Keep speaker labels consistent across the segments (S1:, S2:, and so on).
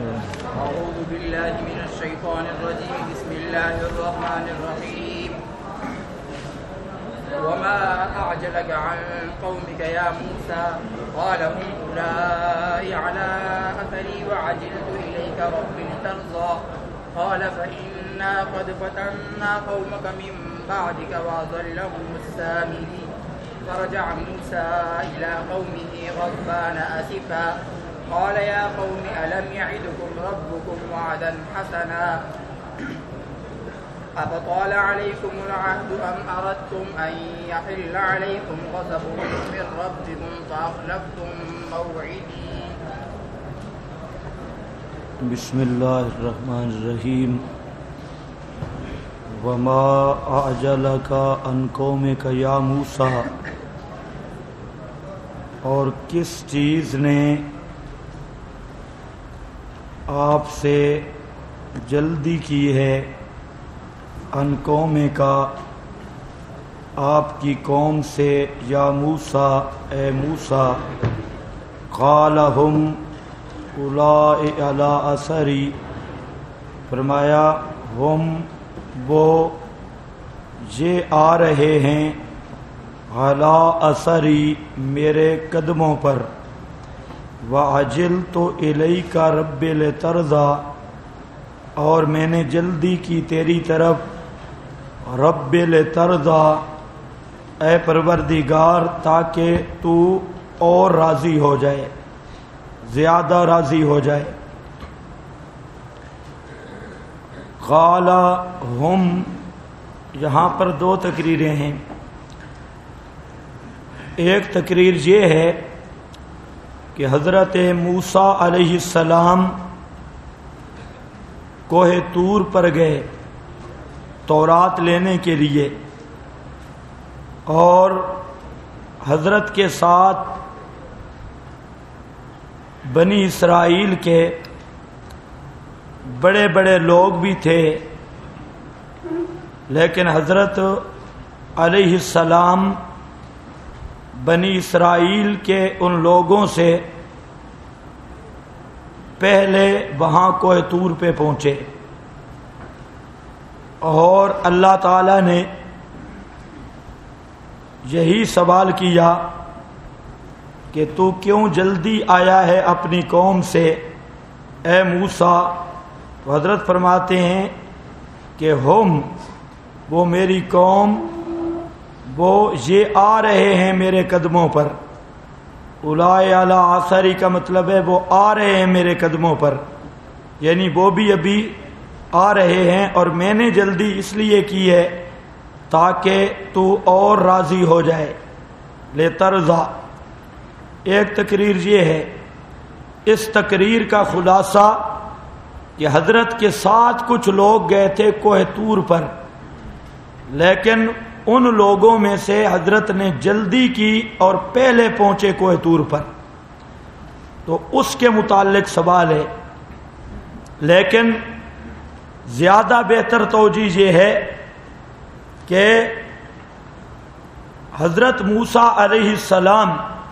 S1: أعوذ بالله من الشيطان الرجيم. بسم الله الرحمن الرحيم. وما أعجلك عن قومك يا موسى قال هم أولئك على أثري وعجلت إليك رب لترضى قال فإنا قد فتنا قومك من بعدك وأضلهم السامري فرجع موسى إلى قومه غضبان أسفا قال يا قوم ألم يعدكم ربكم وعدا حسنا أفطال عليكم العهد أم أردتم أن يحل عليكم غضب من ربكم فأخلفتم موعدي.
S2: بسم اللہ الرحمن الرحیم. وما أعجلك عن قومك یا موسیٰ، اور کس چیز نے آپ سے جلدی کی ہے ان قوم کا، آپ کی قوم سے، یا موسیٰ اے موسیٰ. قال ہم اولئک علی اثری، فرمایا ہم وہ یہ آ رہے ہیں، علی اثری میرے قدموں پر، وعجلت الیک رب لترضی، اور میں نے جلدی کی تیری طرف، رب لترضی اے پروردگار تاکہ تو اور راضی ہو جائے، زیادہ راضی ہو جائے. قال ہم، یہاں پر دو تقریریں ہیں. ایک تقریر یہ ہے کہ حضرت موسیٰ علیہ السلام کوہ طور پر گئے تورات لینے کے لیے، اور حضرت کے ساتھ بنی اسرائیل کے بڑے بڑے لوگ بھی تھے، لیکن حضرت علیہ السلام بنی اسرائیل کے ان لوگوں سے پہلے وہاں کوہ طور پہ پہنچے، اور اللہ تعالی نے یہی سوال کیا کہ تو کیوں جلدی آیا ہے اپنی قوم سے اے موسیٰ. تو حضرت فرماتے ہیں کہ ہم، وہ میری قوم، وہ یہ آ رہے ہیں میرے قدموں پر. اولئک علی اثری کا مطلب ہے وہ آ رہے ہیں میرے قدموں پر، یعنی وہ بھی ابھی آ رہے ہیں، اور میں نے جلدی اس لیے کی ہے تاکہ تو اور راضی ہو جائے، لترضی. ایک تقریر یہ ہے. اس تقریر کا خلاصہ کہ حضرت کے ساتھ کچھ لوگ گئے تھے کوہ طور پر، لیکن ان لوگوں میں سے حضرت نے جلدی کی اور پہلے پہنچے کوہ طور پر، تو اس کے متعلق سوال ہے. لیکن زیادہ بہتر توجیہ یہ ہے کہ حضرت موسیٰ علیہ السلام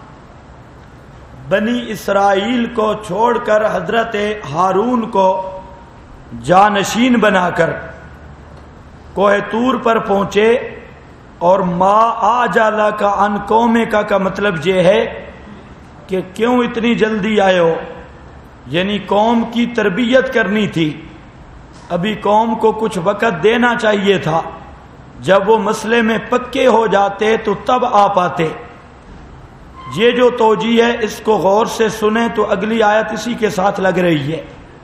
S2: بنی اسرائیل کو چھوڑ کر حضرت ہارون کو جانشین بنا کر کوہ طور پر پہنچے، اور ما اعجلک عن قومک کا مطلب یہ ہے کہ کیوں اتنی جلدی آئے ہو، یعنی قوم کی تربیت کرنی تھی، ابھی قوم کو کچھ وقت دینا چاہیے تھا، جب وہ مسئلے میں پکے ہو جاتے تو تب آ پاتے. یہ جو توجیہ ہے اس کو غور سے سنیں تو اگلی آیت اسی کے ساتھ لگ رہی ہے.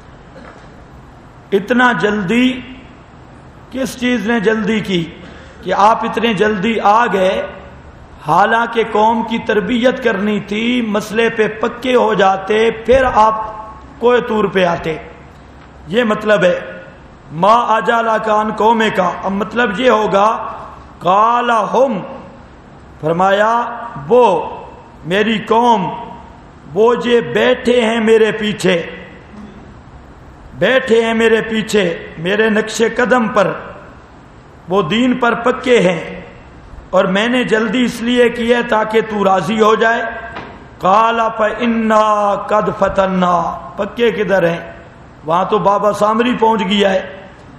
S2: اتنا جلدی کس چیز نے جلدی کی کہ آپ اتنے جلدی آ گئے، حالانکہ قوم کی تربیت کرنی تھی، مسئلے پہ پکے ہو جاتے پھر آپ کوہ طور پہ آتے. یہ مطلب ہے ما اعجلک عن قومک. اب مطلب یہ ہوگا قال ہم، فرمایا وہ میری قوم، وہ یہ بیٹھے ہیں میرے پیچھے، بیٹھے ہیں میرے پیچھے میرے نقش قدم پر، وہ دین پر پکے ہیں، اور میں نے جلدی اس لیے کی ہے تاکہ تو راضی ہو جائے. قال فإنا قد فتنا، پکے کدھر ہیں؟ وہاں تو بابا سامری پہنچ گیا ہے.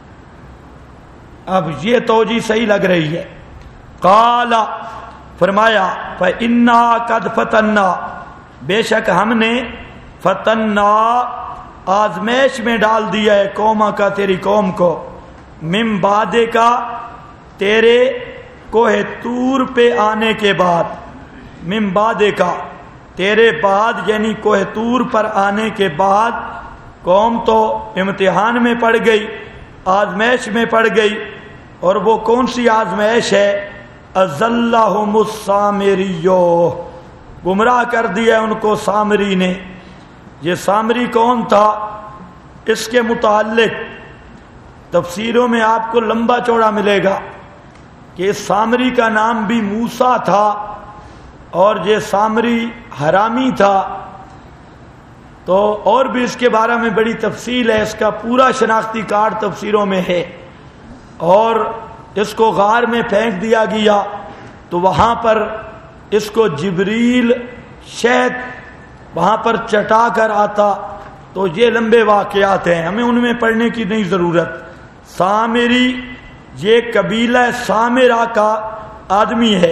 S2: اب یہ توجیہ صحیح لگ رہی ہے. قال فرمایا فإنا قد فتنا، بے شک ہم نے فتنا آزمائش میں ڈال دیا ہے قوما کا تیری قوم کو، من بعد کا تیرے کوہ طور پہ آنے کے بعد، من بعد کا تیرے بعد یعنی کوہ طور پر آنے کے بعد قوم تو امتحان میں پڑ گئی، آزمائش میں پڑ گئی. اور وہ کون سی آزمائش ہے؟ اضلہم السامریو، گمراہ کر دیا ان کو سامری نے. یہ سامری کون تھا؟ اس کے متعلق تفسیروں میں آپ کو لمبا چوڑا ملے گا کہ اس سامری کا نام بھی موسیٰ تھا اور یہ سامری حرامی تھا. تو اور بھی اس کے بارے میں بڑی تفصیل ہے، اس کا پورا شناختی کارڈ تفسیروں میں ہے. اور اس کو غار میں پھینک دیا گیا تو وہاں پر اس کو جبریل شہد وہاں پر چٹا کر آتا. تو یہ لمبے واقعات ہیں، ہمیں ان میں پڑھنے کی نہیں ضرورت. سامری یہ قبیلہ سامرا کا آدمی ہے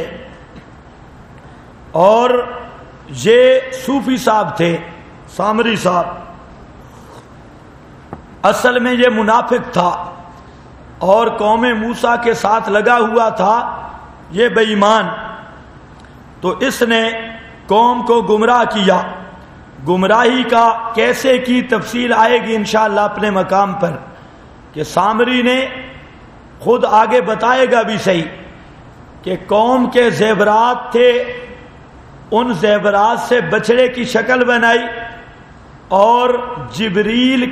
S2: اور یہ صوفی صاحب تھے. سامری صاحب اصل میں یہ منافق تھا اور قوم موسیٰ کے ساتھ لگا ہوا تھا، یہ بے ایمان. تو اس نے قوم کو گمراہ کیا. گمراہی کا کیسے کی تفصیل آئے گی انشاءاللہ اپنے مقام پر، کہ سامری نے خود آگے بتائے گا بھی صحیح کہ قوم کے زیورات تھے، ان زیورات سے بچڑے کی شکل بنائی اور جبریل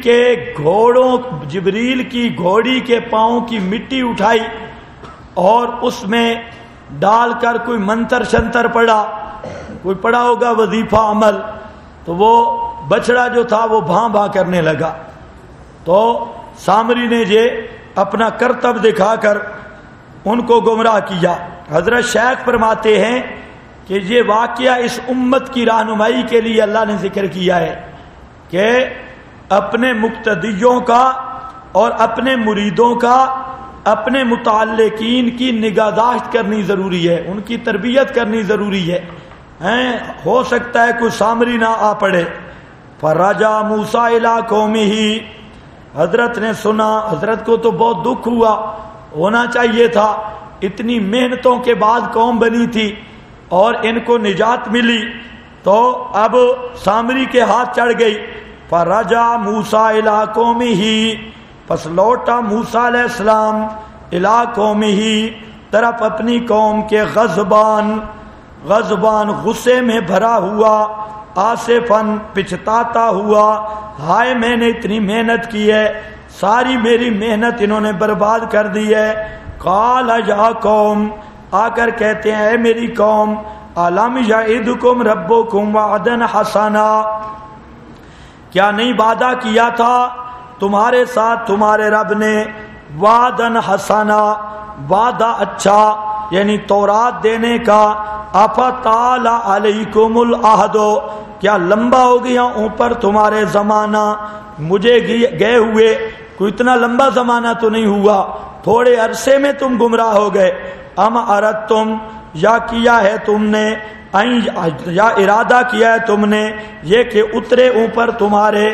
S2: کی گھوڑی کے پاؤں کی مٹی اٹھائی اور اس میں ڈال کر کوئی منتر شنتر پڑا، کوئی پڑا ہوگا وظیفہ عمل، تو وہ بچڑا جو تھا وہ بھاں بھاں کرنے لگا. تو سامری نے یہ اپنا کرتب دکھا کر ان کو گمراہ کیا. حضرت شیخ فرماتے ہیں کہ یہ واقعہ اس امت کی رہنمائی کے لیے اللہ نے ذکر کیا ہے کہ اپنے مقتدیوں کا اور اپنے مریدوں کا، اپنے متعلقین کی نگہداشت کرنی ضروری ہے، ان کی تربیت کرنی ضروری ہے. ہو سکتا ہے کوئی سامری نہ آ پڑے. فرجع موسیٰ الی قومہ، حضرت نے سنا، حضرت کو تو بہت دکھ ہوا، ہونا چاہیے تھا، اتنی محنتوں کے بعد قوم بنی تھی اور ان کو نجات ملی، تو اب سامری کے ہاتھ چڑھ گئی. فرجع موسیٰ الی قومہ، پس لوٹا موسیٰ علیہ السلام الی قومہ، طرف اپنی قوم کے غضبان غصے میں بھرا ہوا، آصفاً پچھتاتا ہوا، ہائے میں نے اتنی محنت کی ہے، ساری میری محنت انہوں نے برباد کر دی ہے. قال یا قوم، آ کر کہتے ہیں اے میری قوم، الم یعدکم ربکم وعدا حسنا، کیا نہیں وعدہ کیا تھا تمہارے ساتھ تمہارے رب نے، وعدا حسنا، وعدہ اچھا یعنی تورات دینے کا. افطال علیکم العہد، کیا لمبا ہو گیا اوپر تمہارے زمانہ، مجھے گئے ہوئے کوئی اتنا لمبا زمانہ تو نہیں ہوا، تھوڑے عرصے میں تم گمراہ ہو گئے. ام اردتم، یا کیا ہے تم نے، یا ارادہ کیا ہے تم نے یہ کہ اترے اوپر تمہارے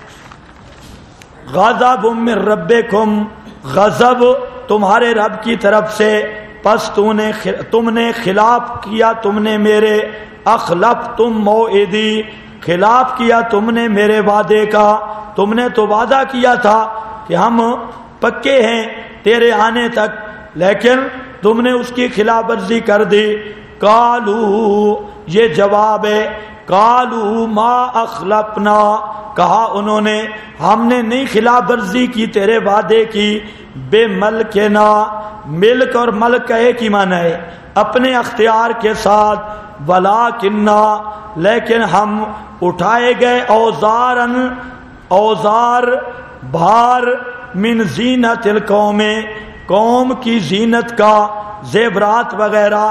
S2: غضب من ربکم، غضب تمہارے رب کی طرف سے، پس تم نے خلاف کیا تم نے میرے، اخلفتم موعدی، خلاف کیا تم نے میرے وعدے کا. تم نے تو وعدہ کیا تھا کہ ہم پکے ہیں تیرے آنے تک، لیکن تم نے اس کی خلاف ورزی کر دی. قالو، یہ جواب ہے، قالو ما اخلفنا، کہا انہوں نے ہم نے نہیں خلاف ورزی کی تیرے وعدے کی، بے ملکنا، ملک اور ملک کا ایک ہی معنی ہے، اپنے اختیار کے ساتھ، ولیکننا، لیکن ہم اٹھائے گئے اوزار بھار، من زینت القوم، قوم کی زینت کا، زیورات وغیرہ،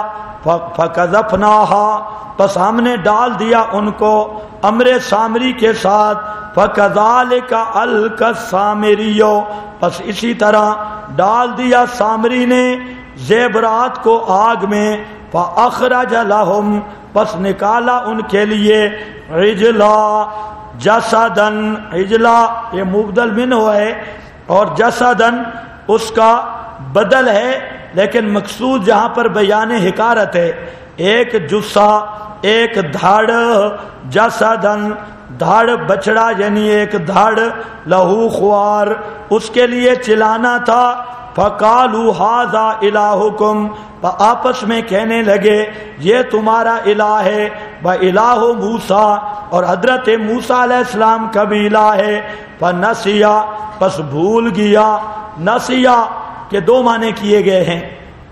S2: فقذفناہا، پس ہم نے ڈال دیا ان کو امر سامری کے ساتھ، فَكَذَلِكَ أَلْقَى السَّامِرِيُّ، پس اسی طرح ڈال دیا سامری نے زیورات کو آگ میں، فَأَخْرَجَ لَهُمْ، پس نکالا ان کے لیے عجلا جسدن، عجلا یہ مبدل من ہوا ہے اور جسدن اس کا بدل ہے، لیکن مقصود جہاں پر بیان حکارت ہے، ایک جسا ایک دھڑ، جسدن دھڑ بچڑا یعنی ایک دھڑ، لہو خوار اس کے لیے چلانا تھا، فقالوا ھذا الہکم، آپس میں کہنے لگے یہ تمہارا الہ ہے، وَإِلَٰهُ موسیٰ، اور حضرت موسیٰ علیہ السلام کا بھی الہ ہے، فنسیا، پس بھول گیا، نسیا کے دو معنی کیے گئے ہیں،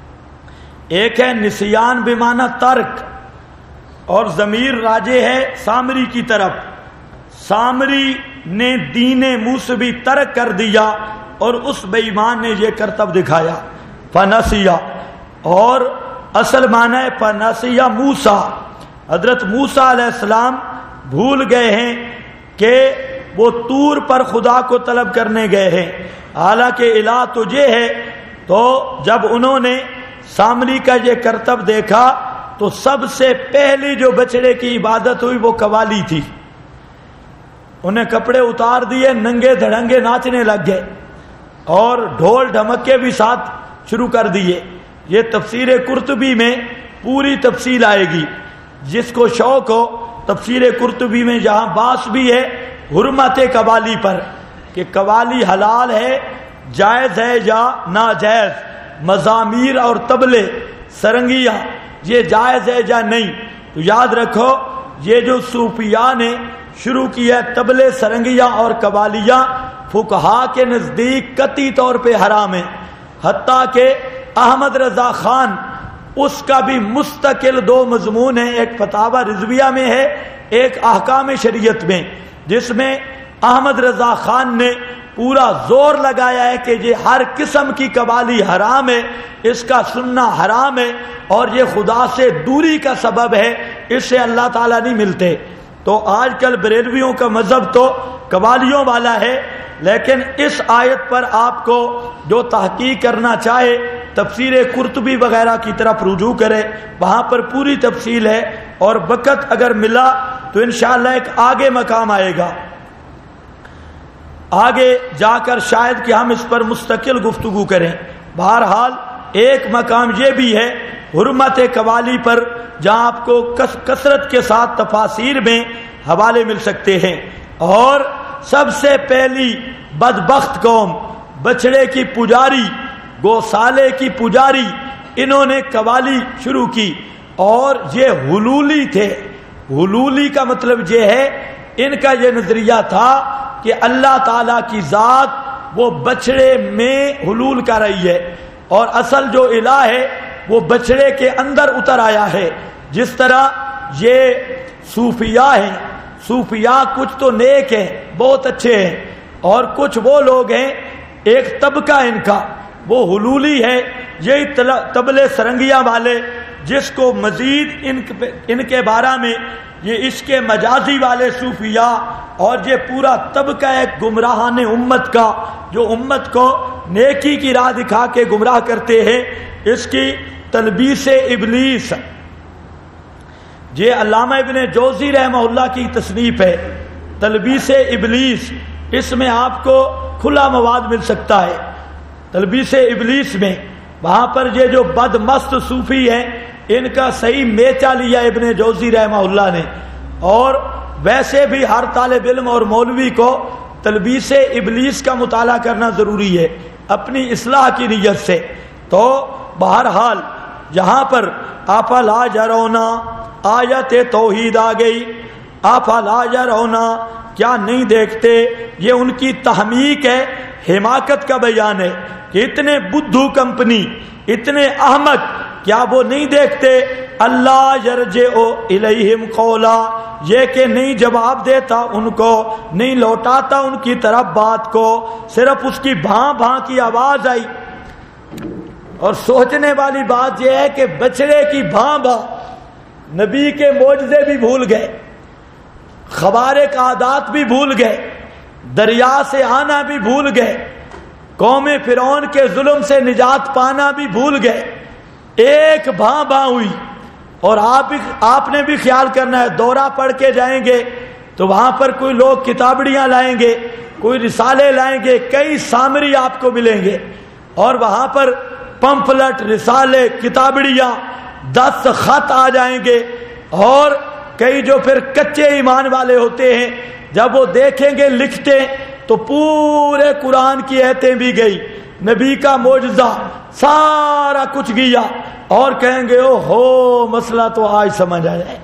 S2: ایک ہے نسیان بمعنی ترک، اور ضمیر راجع ہے سامری کی طرف، سامری نے دین موسوی ترک کر دیا اور اس بے ایمان نے یہ کرتب دکھایا، فنسیا، اور اصل معنی ہے فنسیا موسیٰ، حضرت موسیٰ علیہ السلام بھول گئے ہیں کہ وہ طور پر خدا کو طلب کرنے گئے ہیں، حالانکہ الہ تو یہ ہے، تو جب انہوں نے سامری کا یہ کرتب دیکھا تو سب سے پہلی جو بچڑے کی عبادت ہوئی وہ قوالی تھی، انہیں کپڑے اتار دیے، ننگے دھڑنگے ناچنے لگ گئے اور ڈھول ڈھمکے بھی ساتھ شروع کر دیے۔ یہ تفسیر قرطبی میں پوری تفصیل آئے گی، جس کو شوق ہو تفسیر قرطبی میں جہاں باس بھی ہے حرمت قوالی پر کہ قوالی حلال ہے جائز ہے یا ناجائز، مزامیر اور طبلے سرنگیاں یہ جائز ہے یا نہیں، تو یاد رکھو یہ جو صوفیاء نے شروع کیا طبلے سرنگیاں اور قوالیاں فقہا کے نزدیک قطعی طور پہ حرام ہے، حتیٰ کہ احمد رضا خان اس کا بھی مستقل دو مضمون ہیں، ایک فتاوی رضویہ میں ہے، ایک احکام شریعت میں، جس میں احمد رضا خان نے پورا زور لگایا ہے کہ یہ ہر قسم کی قوالی حرام ہے، اس کا سننا حرام ہے اور یہ خدا سے دوری کا سبب ہے، اس سے اللہ تعالیٰ نہیں ملتے۔ تو آج کل بریلویوں کا مذہب تو قوالیوں والا ہے، لیکن اس آیت پر آپ کو جو تحقیق کرنا چاہے تفسیر قرطبی وغیرہ کی طرف رجوع کرے، وہاں پر پوری تفصیل ہے، اور وقت اگر ملا تو انشاءاللہ ایک آگے مقام آئے گا، آگے جا کر شاید کہ ہم اس پر مستقل گفتگو کریں۔ بہرحال ایک مقام یہ بھی ہے حرمت قوالی پر، جہاں آپ کو کثرت کے ساتھ تفاسیر میں حوالے مل سکتے ہیں، اور سب سے پہلی بدبخت قوم بچڑے کی پجاری، گوسالے کی پجاری، انہوں نے قوالی شروع کی، اور یہ حلولی تھے۔ حلولی کا مطلب یہ ہے ان کا یہ نظریہ تھا کہ اللہ تعالیٰ کی ذات وہ بچڑے میں حلول کر رہی ہے، اور اصل جو الہ ہے وہ بچڑے کے اندر اتر آیا ہے۔ جس طرح یہ صوفیاء ہیں، صوفیاء کچھ تو نیک ہیں، بہت اچھے ہیں، اور کچھ وہ لوگ ہیں ایک طبقہ ان کا وہ حلولی ہے، یہی طبلے سرنگیاں والے، جس کو مزید ان کے بارے میں یہ عشق مجازی والے صوفیاء، اور یہ پورا طبقہ ایک گمراہان امت کا جو امت کو نیکی کی راہ دکھا کے گمراہ کرتے ہیں، اس کی تلبیس ابلیس، یہ علامہ ابن جوزی رحمہ اللہ کی تصنیف ہے، تلبیس ابلیس، اس میں آپ کو کھلا مواد مل سکتا ہے۔ تلبیس ابلیس میں وہاں پر یہ جو بد مست صوفی ہیں ان کا صحیح میچا لیا ابن جوزی رحمہ اللہ نے، اور ویسے بھی ہر طالب علم اور مولوی کو تلبیس ابلیس کا مطالعہ کرنا ضروری ہے اپنی اصلاح کی نیت سے۔ تو بہرحال یہاں پر افلا یرونا آیت توحید آ گئی، افلا یرونا کیا نہیں دیکھتے، یہ ان کی تحمیق ہے، حماقت کا بیان ہے کہ اتنے بدھو کمپنی، اتنے احمق، کیا وہ نہیں دیکھتے اللہ یرجع الیہم قولا، یہ کہ نہیں جواب دیتا ان کو، نہیں لوٹاتا ان کی طرف بات کو، صرف اس کی بھاں بھاں کی آواز آئی۔ اور سوچنے والی بات یہ ہے کہ بچڑے کی بھاں بھاں، نبی کے معجزے بھی بھول گئے، خوارق عادات بھی بھول گئے، دریا سے آنا بھی بھول گئے، قوم فرعون کے ظلم سے نجات پانا بھی بھول گئے، ایک بھاں بھاں ہوئی۔ اور آپ نے بھی خیال کرنا ہے، دورہ پڑھ کے جائیں گے تو وہاں پر کوئی لوگ کتابڑیاں لائیں گے، کوئی رسالے لائیں گے، کئی سامری آپ کو ملیں گے، اور وہاں پر پمفلٹ، رسالے، کتابڑیاں، 10 خط آ جائیں گے، اور کئی جو پھر کچے ایمان والے ہوتے ہیں جب وہ دیکھیں گے لکھتے تو پورے قرآن کی آیتیں بھی گئی، نبی کا معجزہ سارا کچھ گیا، اور کہیں گے او ہو مسئلہ تو آج سمجھ آ جائے۔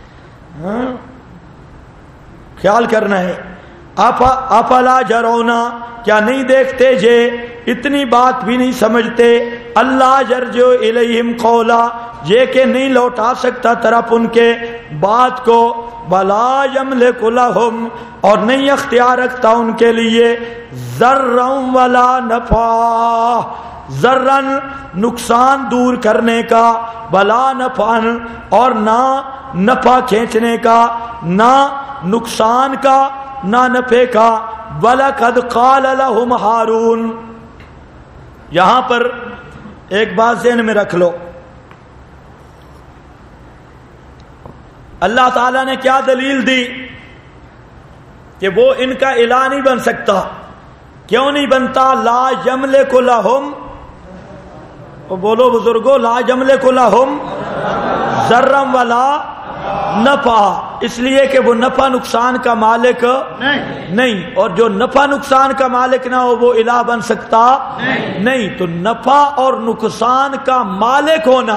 S2: خیال کرنا ہے۔ افلا جرونا، کیا نہیں دیکھتے یہ اتنی بات بھی نہیں سمجھتے، اللہ یرجع الیہم قولا، یہ کہ نہیں لوٹا سکتا طرف ان کے بات کو، ولا یملک لہم، اور نہیں اختیار رکھتا ان کے لیے ضرا ولا نفع، ضرا نقصان دور کرنے کا، ولا نفع، اور نہ نفع کھینچنے کا، نہ نقصان کا، نہ نفع کا۔ وَلَقَدْ قَالَ لَهُمْ ہارون، یہاں پر ایک بات ذہن میں رکھ لو، اللہ تعالیٰ نے کیا دلیل دی کہ وہ ان کا الہ نہیں بن سکتا؟ کیوں نہیں بنتا؟ لا یملک لہم، بولو بزرگو، لا یملک لہم ضرا ولا نفع، اس لیے کہ وہ نفع نقصان کا مالک نہیں، اور جو نفع نقصان کا مالک نہ ہو وہ الہ بن سکتا نہیں۔ تو نفع اور نقصان کا مالک ہونا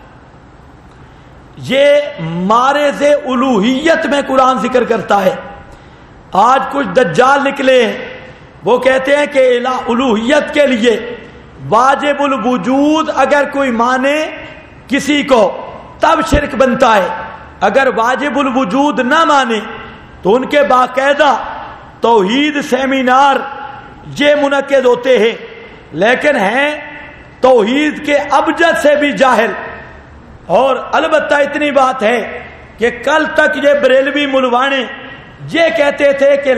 S2: یہ معرض الوہیت میں قرآن ذکر کرتا ہے۔ آج کچھ دجال نکلے ہیں، وہ کہتے ہیں کہ الوہیت کے لیے واجب الوجود اگر کوئی مانے کسی کو تب شرک بنتا ہے، اگر واجب الوجود نہ مانے تو ان کے باقاعدہ توحید سیمینار یہ منعقد ہوتے ہیں، لیکن ہیں توحید کے ابجد سے بھی جاہل۔ اور البتہ اتنی بات ہے کہ کل تک یہ بریلوی ملوانے یہ کہتے تھے کہ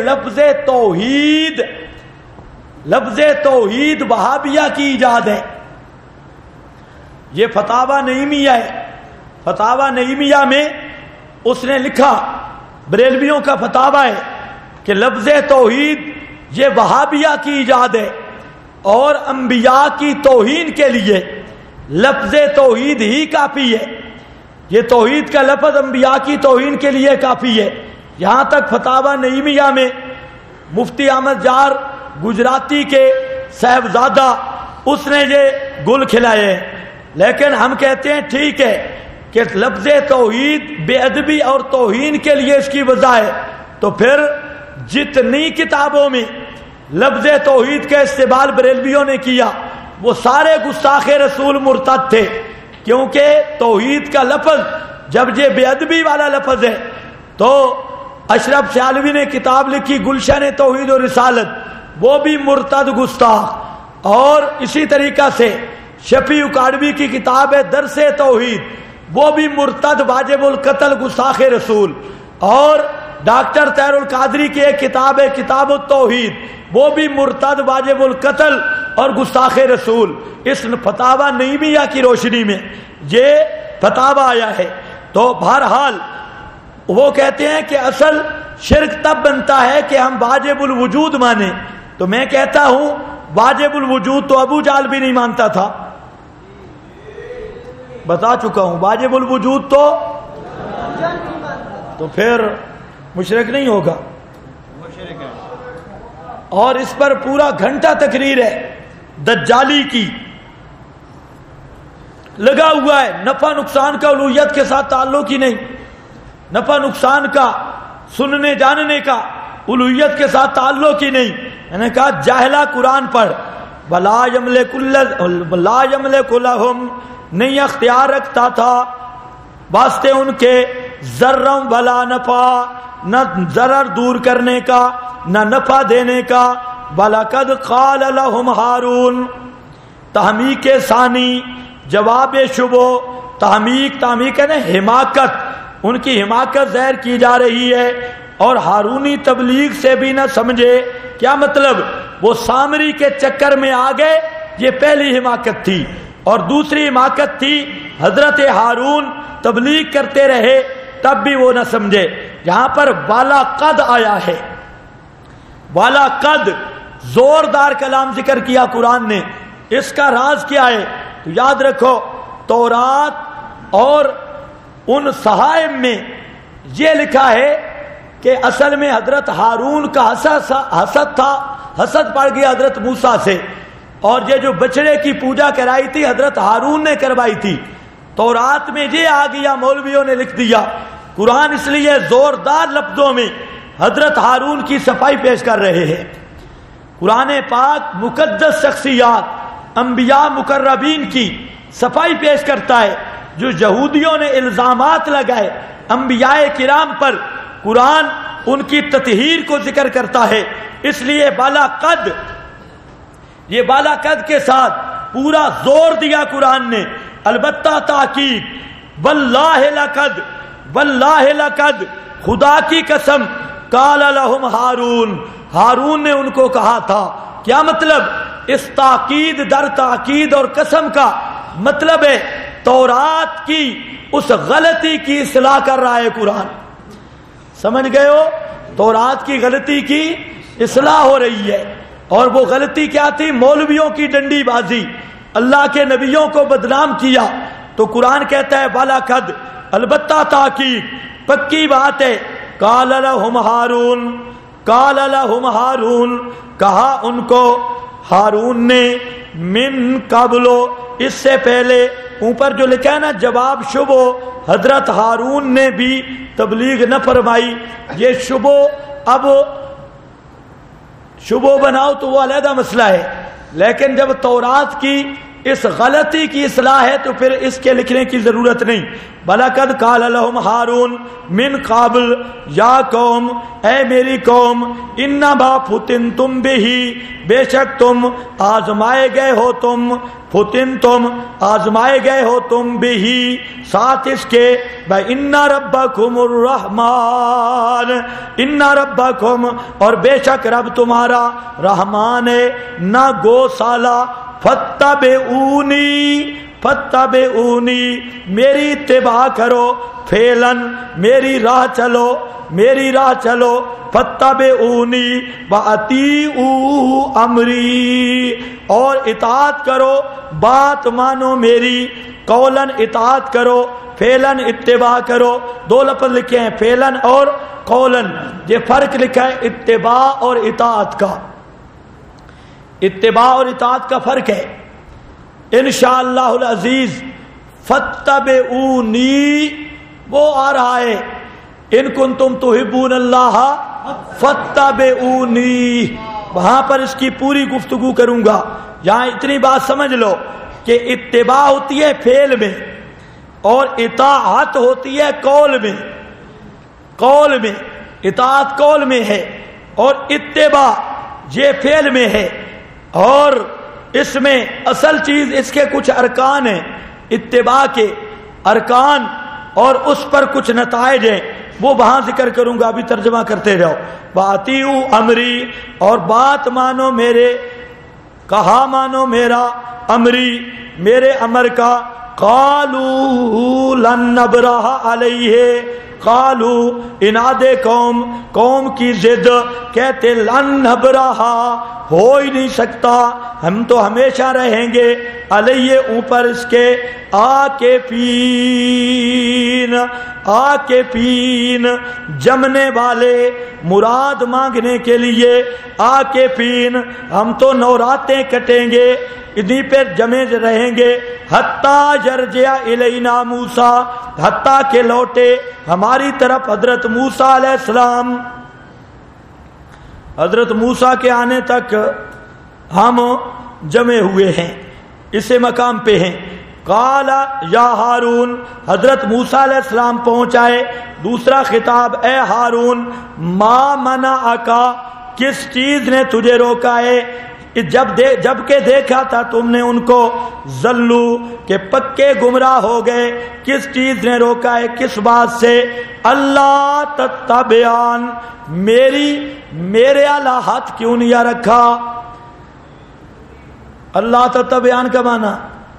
S2: لفظ توحید وہابیہ کی ایجاد ہے۔ یہ فتاوی نعیمیہ ہے، فتاوی نعیمیہ میں اس نے لکھا، بریلویوں کا فتاوی ہے کہ لفظ توحید یہ وہابیہ کی ایجاد ہے، اور انبیاء کی توہین کے لیے لفظ توحید ہی کافی ہے، یہ توحید کا لفظ انبیاء کی توہین کے لیے کافی ہے۔ یہاں تک فتاوی نعیمیہ میں مفتی احمد جار گجراتی کے صاحبزادہ اس نے یہ گل کھلائے ہیں، لیکن ہم کہتے ہیں ٹھیک ہے کہ لفظ توحید بے ادبی اور توہین کے لیے اس کی وجہ ہے، تو پھر جتنی کتابوں میں لفظ توحید کا استعمال بریلویوں نے کیا وہ سارے گستاخ رسول مرتد تھے، کیونکہ توحید کا لفظ جب یہ بے ادبی والا لفظ ہے تو اشرف سیالوی نے کتاب لکھی گلشن توحید و رسالت، وہ بھی مرتد گستاخ، اور اسی طریقہ سے شفیع اکاڑوی کی کتاب ہے درس توحید، وہ بھی مرتد واجب القتل گستاخ رسول، اور ڈاکٹر طاہر القادری کی ایک کتاب ہے کتاب التوحید، وہ بھی مرتد واجب القتل اور گستاخ رسول۔ اس فتاوی نعیمیہ کی روشنی میں یہ فتاوی آیا ہے۔ تو بہرحال وہ کہتے ہیں کہ اصل شرک تب بنتا ہے کہ ہم واجب الوجود مانیں، تو میں کہتا ہوں واجب الوجود تو ابو جہل بھی نہیں مانتا تھا، بتا چکا ہوں، واجب الوجود تو پھر مشرک نہیں ہوگا، اور اس پر پورا گھنٹہ تقریر ہے دجالی کی لگا ہوا ہے۔ نفع نقصان کا الوہیت کے ساتھ تعلق ہی نہیں، نفع نقصان کا سننے جاننے کا الوہیت کے ساتھ تعلق ہی نہیں۔ میں نے کہا جاہلا قرآن پڑھ، ولا یملک لہم، نہیں اختیار رکھتا تھا واسطے ان کے ضرا ولا نفع، نہ ضرر دور کرنے کا نہ نفع دینے کا۔ وَلَقَدْ قَالَ لَهُمْ ہارون، تحمیق ثانی، جواب شبو، تحمیق ہے نا حماقت، ان کی حماقت ظاہر کی جا رہی ہے۔ اور ہارونی تبلیغ سے بھی نہ سمجھے. کیا مطلب؟ وہ سامری کے چکر میں آ گئے، یہ پہلی حماقت تھی. اور دوسری حماقت تھی حضرت ہارون تبلیغ کرتے رہے تب بھی وہ نہ سمجھے. یہاں پر والا قد آیا ہے، والا قد زوردار کلام ذکر کیا قرآن نے. اس کا راز کیا ہے؟ تو یاد رکھو تورات اور ان صحائف میں یہ لکھا ہے کہ اصل میں حضرت ہارون کا حسد تھا، حسد پڑ گیا حضرت موسیٰ سے، اور یہ جو بچڑے کی پوجا کرائی تھی حضرت ہارون نے کروائی تھی. تورات میں یہ آ گیا، مولویوں نے لکھ دیا. قرآن اس لیے زوردار لفظوں میں حضرت ہارون کی صفائی پیش کر رہے ہیں. قرآن پاک مقدس شخصیات انبیاء مقربین کی صفائی پیش کرتا ہے. جو یہودیوں نے الزامات لگائے انبیاء کرام پر، قرآن ان کی تطہیر کو ذکر کرتا ہے. اس لیے بالا قد، یہ بالا قد کے ساتھ پورا زور دیا قرآن نے. البتہ تاکید واللہ لقد، واللہ لقد، خدا کی قسم، قال لهم ہارون، ہارون نے ان کو کہا تھا. کیا مطلب؟ اس تاکید در تاکید اور قسم کا مطلب ہے تورات کی اس غلطی کی اصلاح کر رہا ہے قرآن. سمجھ گئے ہو؟ تورات کی غلطی کی اصلاح ہو رہی ہے. اور وہ غلطی کیا تھی؟ مولویوں کی ڈنڈی بازی، اللہ کے نبیوں کو بدنام کیا. تو قرآن کہتا ہے بالا قد، البتہ تاکید، پکی بات ہے. قال لهم ہارون، قال لهم ہارون، کہا ان کو ہارون نے، من قبل، اس سے پہلے. اوپر جو لکھا ہے نا جواب شبو، حضرت ہارون نے بھی تبلیغ نہ فرمائی. یہ شبو، اب شبو بناؤ تو وہ علیحدہ مسئلہ ہے، لیکن جب تورات کی اس غلطی کی اصلاح ہے تو پھر اس کے لکھنے کی ضرورت نہیں. بلقد قال لهم ہارون من قبل، یا قوم، اے میری قوم، انما فتنتم بہ، بے شک تم آزمائے گئے ہو، تم فتنتم آزمائے گئے ہو، تم بہ، ساتھ اس کے، ان ربکم الرحمن، ان ربکم، اور بے شک رب تمہارا رحمان ہے نہ گو سالہ. فتبعونی، فتبعونی، میری اتباع کرو، فعلاً میری راہ چلو، میری راہ چلو. فتبعونی واطیعوا امری، اور اطاعت کرو، بات مانو میری. قولاً اطاعت کرو، فعلاً اتباع کرو. دو لفظ لکھے ہیں، فعلاً اور قولاً. یہ فرق لکھا ہے اتباع اور اطاعت کا. اتباع اور اطاعت کا فرق ہے. انشاءاللہ العزیز فتبعونی وہ آ رہا ہے، ان کنتم تحبون اللہ فتبعونی، وہاں پر اس کی پوری گفتگو کروں گا. یہاں اتنی بات سمجھ لو کہ اتباع ہوتی ہے فعل میں اور اطاعت ہوتی ہے قول میں. قول میں، اطاعت قول میں ہے اور اتباع یہ فعل میں ہے. اور اس میں اصل چیز اس کے کچھ ارکان ہیں، اتباع کے ارکان، اور اس پر کچھ نتائج ہیں، وہ وہاں ذکر کروں گا، ابھی ترجمہ کرتے رہو. واطیعوا امری، اور بات مانو میرے، کہا مانو میرا، امری میرے امر کا. قالوا لن نبرح علیہ، قالو اناد قوم، قوم کی ضد، کہتے لن نبرح، ہو ہی نہیں سکتا، ہم تو ہمیشہ رہیں گے، علیہ اوپر اس کے، عاکفین، عاکفین جمنے والے، مراد مانگنے کے لیے، عاکفین ہم تو 9 راتیں کٹیں گے، انہیں پہ جمے رہیں گے. حتیٰ یرجع الینا موسیٰ، حتیٰ کہ لوٹے ہماری طرف حضرت موسیٰ علیہ السلام. حضرت موسیٰ کے آنے تک ہم جمے ہوئے ہیں، اسے مقام پہ ہیں. قال یا ہارون، حضرت موسیٰ علیہ السلام پہنچائے. دوسرا خطاب، اے ہارون، ما منعک، کس چیز نے تجھے روکا ہے، جب کہ دیکھا تھا تم نے ان کو ذلو کہ پکے گمراہ ہو گئے. کس چیز نے روکا ہے؟ کس بات سے؟ اللہ تتبعان میرے اعلی ہاتھ کیوں نہیں رکھا؟ اللہ تتبعان کا معنی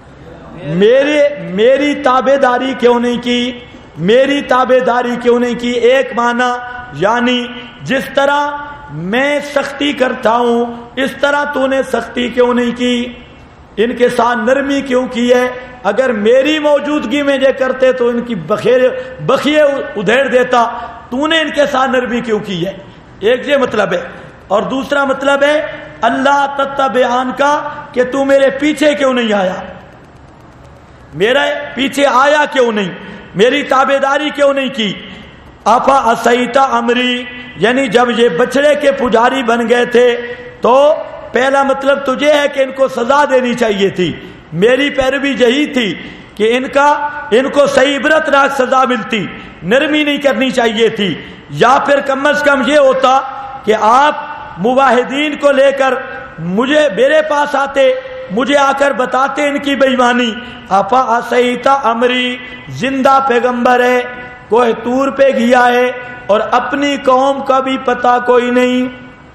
S2: میری تابع داری کیوں نہیں کی؟ میری تابع داری کیوں نہیں کی؟ ایک معنی یعنی جس طرح میں سختی کرتا ہوں اس طرح تو نے سختی کیوں نہیں کی؟ ان کے ساتھ نرمی کیوں کی ہے؟ اگر میری موجودگی میں یہ کرتے تو ان کی بخیے ادھیڑ دیتا. تو نے ان کے ساتھ نرمی کیوں کی ہے؟ ایک یہ مطلب ہے. اور دوسرا مطلب ہے اللہ تتبعان کا کہ تو میرے پیچھے کیوں نہیں آیا؟ میرے پیچھے آیا کیوں نہیں؟ میری تابع داری کیوں نہیں کی؟ آفا اسیتا امری یعنی جب یہ بچڑے کے پجاری بن گئے تھے تو پہلا مطلب تجھے ہے کہ ان کو سزا دینی چاہیے تھی. میری پیروی یہی تھی کہ ان کو صحیح عبرتناک سزا ملتی، نرمی نہیں کرنی چاہیے تھی. یا پھر کم از کم یہ ہوتا کہ آپ موحدین کو لے کر میرے پاس آتے، مجھے آ کر بتاتے ان کی بے ایمانی. آفا اسیتا امری زندہ پیغمبر ہے، کوہ طور پہ گیا ہے اور اپنی قوم کا بھی پتہ کوئی نہیں.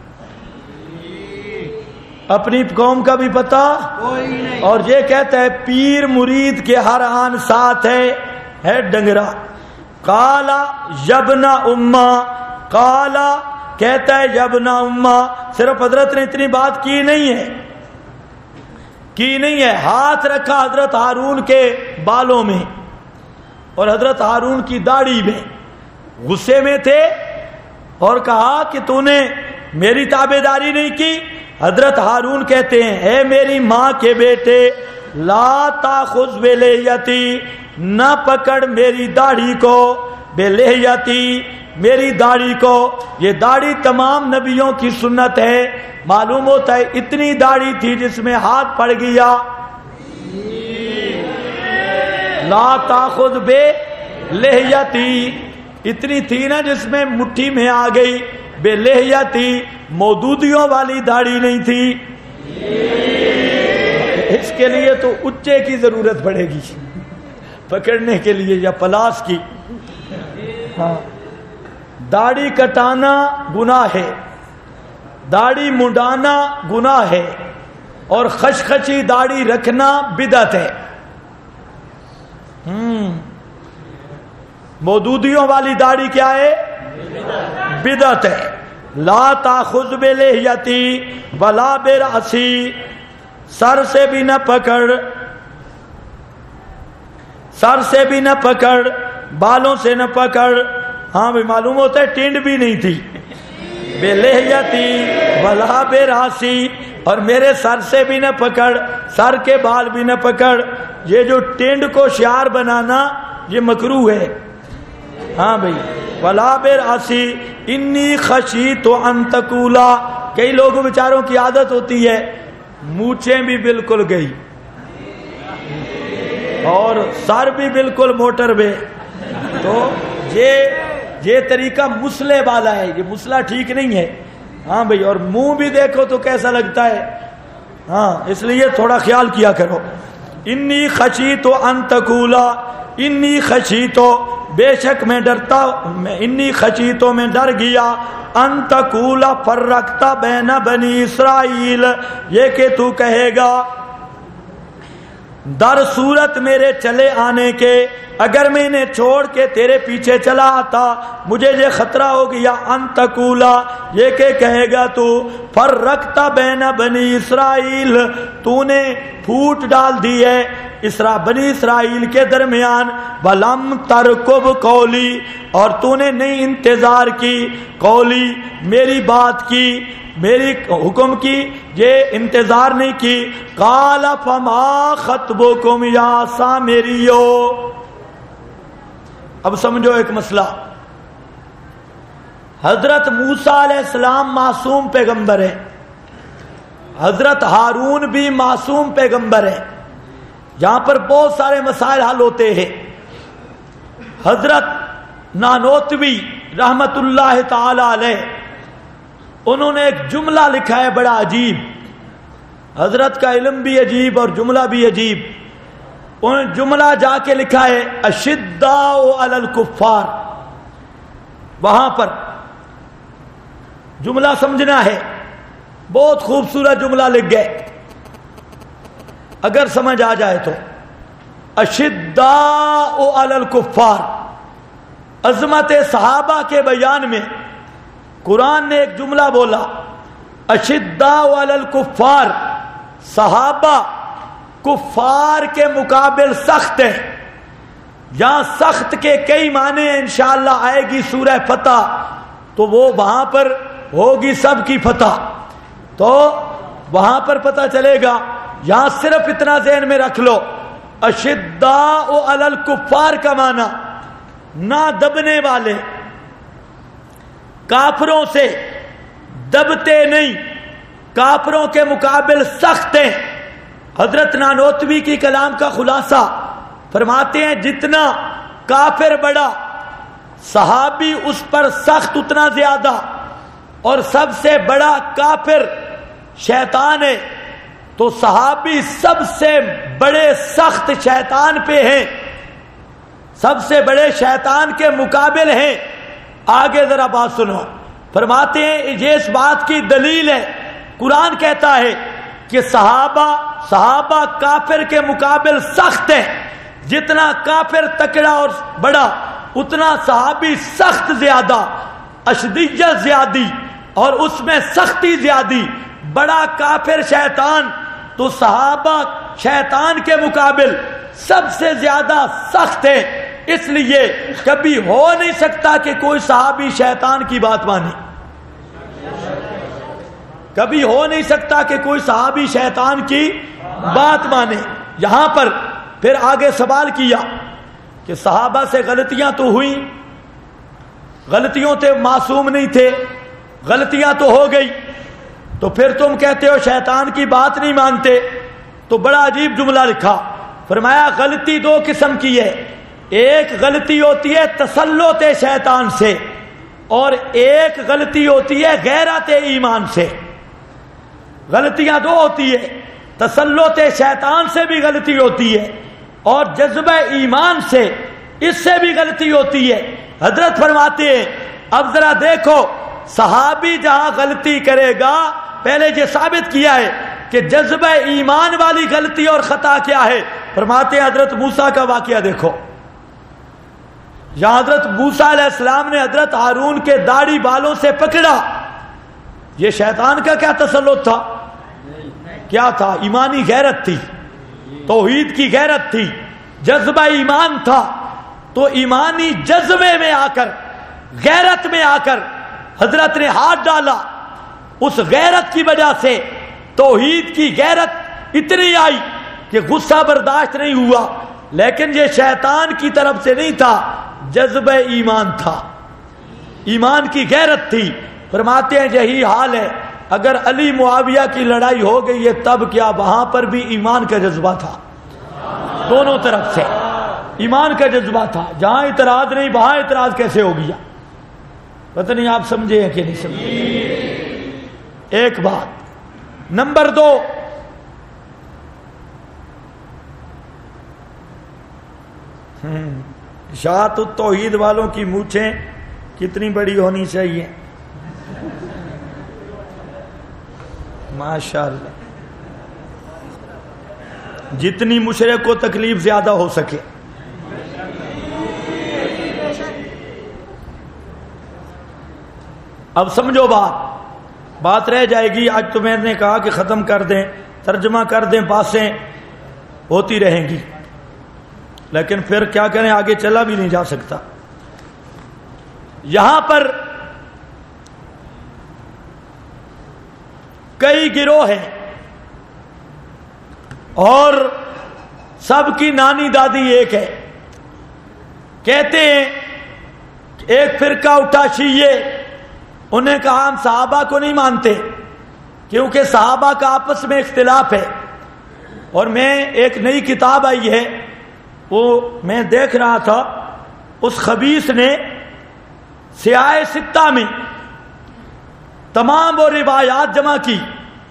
S2: اپنی قوم کا بھی پتہ کوئی نہیں. اور یہ کہتا ہے پیر مرید کے ہر آن ساتھ ہے ڈنگرا. کالا یبنا اما، کالا کہتا ہے یبنا اما. صرف حضرت نے اتنی بات کی نہیں ہے، ہاتھ رکھا حضرت ہارون کے بالوں میں اور حضرت ہارون کی داڑھی میں. غصے میں تھے اور کہا کہ تو نے میری تابع داری نہیں کی. حضرت ہارون کہتے ہیں اے میری ماں کے بیٹے لا تاخذ بلیہتی، نہ پکڑ میری داڑھی کو، بلیہتی میری داڑھی کو. یہ داڑھی تمام نبیوں کی سنت ہے. معلوم ہوتا ہے اتنی داڑھی تھی جس میں ہاتھ پڑ گیا. لا تاخذ بلیہتی اتنی تھی نا جس میں مٹھی میں آ گئی. بے لحیتی مودودیوں والی داڑھی نہیں تھی. اس کے لیے تو اچے کی ضرورت پڑے گی پکڑنے کے لیے یا پلاس کی. ہاں داڑھی کٹانا گناہ ہے، داڑھی منڈانا گناہ ہے اور خشخشی داڑھی رکھنا بدعت ہے. مودودیوں والی داڑھی کیا ہے؟ بدعت ہے. لا تاخذ بلحیتی ولا برأسی، سر سے بھی نہ پکڑ، سر سے بھی نہ پکڑ، بالوں سے نہ پکڑ. ہاں بھی معلوم ہوتا ہے ٹینڈ بھی نہیں تھی. بلحیتی ولا برأسی، اور میرے سر سے بھی نہ پکڑ، سر کے بال بھی نہ پکڑ. یہ جو ٹینڈ کو شعار بنانا یہ مکروہ ہے. ہاں بھائی ولا برأسی انی خشیت ان تقولا. کئی لوگوں بیچاروں کی عادت ہوتی ہے مونچھیں بھی بالکل گئی اور سر بھی بالکل موٹر میں. تو یہ طریقہ مسلح والا ہے، یہ مسلح ٹھیک نہیں ہے. ہاں بھائی اور منہ بھی دیکھو تو کیسا لگتا ہے. ہاں اس لیے تھوڑا خیال کیا کرو. انی خشیت ان تقولا، انی خشیت بے شک میں ڈرتا، انی خشیتوں میں ڈر گیا، ان تقولا فرقتا بین بنی اسرائیل، یہ کہ تو کہے گا در صورت میرے چلے آنے کے، اگر میں انہیں چھوڑ کے تیرے پیچھے چلا آتا مجھے یہ خطرہ ہو گیا، ان تقولا یہ کہ کہے گا تو فرقتا بین بنی اسرائیل، تو نے پھوٹ ڈال دی ہے بنی اسرائیل کے درمیان. ولم ترکب قولی، اور تو نے نہیں انتظار کی، قولی میری بات کی، میری حکم کی یہ انتظار نہیں کی. قال فما خطبکم یا سامریو. اب سمجھو ایک مسئلہ. حضرت موسیٰ علیہ السلام معصوم پیغمبر ہے، حضرت ہارون بھی معصوم پیغمبر ہے. یہاں پر بہت سارے مسائل حل ہوتے ہیں. حضرت نانوتوی رحمت اللہ تعالی علیہ انہوں نے ایک جملہ لکھا ہے بڑا عجیب. حضرت کا علم بھی عجیب اور جملہ بھی عجیب. ان جملہ جا کے لکھا ہے اشداء علی الکفار. وہاں پر جملہ سمجھنا ہے, بہت خوبصورت جملہ لکھ گئے, اگر سمجھ آ جائے تو. اشداء علی الکفار, عظمت صحابہ کے بیان میں قرآن نے ایک جملہ بولا, اشداء علی الکفار, صحابہ کفار کے مقابل سخت ہیں. یہاں سخت کے کئی معنی ہیں, انشاءاللہ آئے گی سورہ فتح تو وہ وہاں پر ہوگی سب کی فتح, تو وہاں پر پتہ چلے گا. یہاں صرف اتنا ذہن میں رکھ لو, اشداء علی الکفار کا معنی نہ دبنے والے, کافروں سے دبتے نہیں, کافروں کے مقابل سخت ہیں. حضرت نانوتوی کی کلام کا خلاصہ فرماتے ہیں جتنا کافر بڑا صحابی اس پر سخت اتنا زیادہ, اور سب سے بڑا کافر شیطان ہے تو صحابی سب سے بڑے سخت شیطان پہ ہیں, سب سے بڑے شیطان کے مقابل ہیں. آگے ذرا بات سنو, فرماتے ہیں یہ اس بات کی دلیل ہے, قرآن کہتا ہے کہ صحابہ کافر کے مقابل سخت ہیں. جتنا کافر تکڑا اور بڑا اتنا صحابی سخت زیادہ, اشدیت زیادی اور اس میں سختی زیادی. بڑا کافر شیطان تو صحابہ شیطان کے مقابل سب سے زیادہ سخت ہے. اس لیے کبھی ہو نہیں سکتا کہ کوئی صحابی شیطان کی بات مانے, کبھی ہو نہیں سکتا کہ کوئی صحابی شیطان کی بات مانے. یہاں پر پھر آگے سوال کیا کہ صحابہ سے غلطیاں تو ہوئیں, غلطیوں سے معصوم نہیں تھے, غلطیاں تو ہو گئی, تو پھر تم کہتے ہو شیطان کی بات نہیں مانتے. تو بڑا عجیب جملہ لکھا, فرمایا غلطی دو قسم کی ہے, ایک غلطی ہوتی ہے تسلط شیطان سے اور ایک غلطی ہوتی ہے غیرت ایمان سے. غلطیاں دو ہوتی ہے, تسلط شیطان سے بھی غلطی ہوتی ہے اور جذبہ ایمان سے, اس سے بھی غلطی ہوتی ہے. حضرت فرماتے ہیں اب ذرا دیکھو صحابی جہاں غلطی کرے گا, پہلے یہ ثابت کیا ہے کہ جذبہ ایمان والی غلطی اور خطا کیا ہے. فرماتے ہیں حضرت موسیٰ کا واقعہ دیکھو, یہاں حضرت موسیٰ علیہ السلام نے حضرت ہارون کے داڑھی بالوں سے پکڑا, یہ شیطان کا کیا تسلط تھا؟ کیا تھا؟ ایمانی غیرت تھی, توحید کی غیرت تھی, جذبہ ایمان تھا. تو ایمانی جذبے میں آ کر, غیرت میں آ کر حضرت نے ہاتھ ڈالا. اس غیرت کی وجہ سے توحید کی غیرت اتنی آئی کہ غصہ برداشت نہیں ہوا, لیکن یہ شیطان کی طرف سے نہیں تھا, جذبہ ایمان تھا, ایمان کی غیرت تھی. فرماتے ہیں یہی حال ہے, اگر علی معاویہ کی لڑائی ہو گئی ہے تب کیا وہاں پر بھی ایمان کا جذبہ تھا, دونوں طرف سے ایمان کا جذبہ تھا. جہاں اعتراض نہیں وہاں اعتراض کیسے ہو گیا؟ پتہ نہیں آپ سمجھے ہیں کہ نہیں سمجھے. ایک بات. نمبر 2, اشاعت التوحید والوں کی مونچھیں کتنی بڑی ہونی چاہیے, ماشاءاللہ, جتنی مشرک کو تکلیف زیادہ ہو سکے. اب سمجھو بات رہ جائے گی. آج تو میں نے کہا کہ ختم کر دیں, ترجمہ کر دیں, باتیں ہوتی رہیں گی, لیکن پھر کیا کریں, آگے چلا بھی نہیں جا سکتا. یہاں پر کئی گروہ ہیں اور سب کی نانی دادی ایک ہے. کہتے ہیں ایک فرقہ اٹھا شیعہ, انہیں کہا ہم صحابہ کو نہیں مانتے کیونکہ صحابہ کا آپس میں اختلاف ہے. اور میں ایک نئی کتاب آئی ہے, وہ میں دیکھ رہا تھا, اس خبیث نے سیاہ ستہ میں تمام وہ روایات جمع کی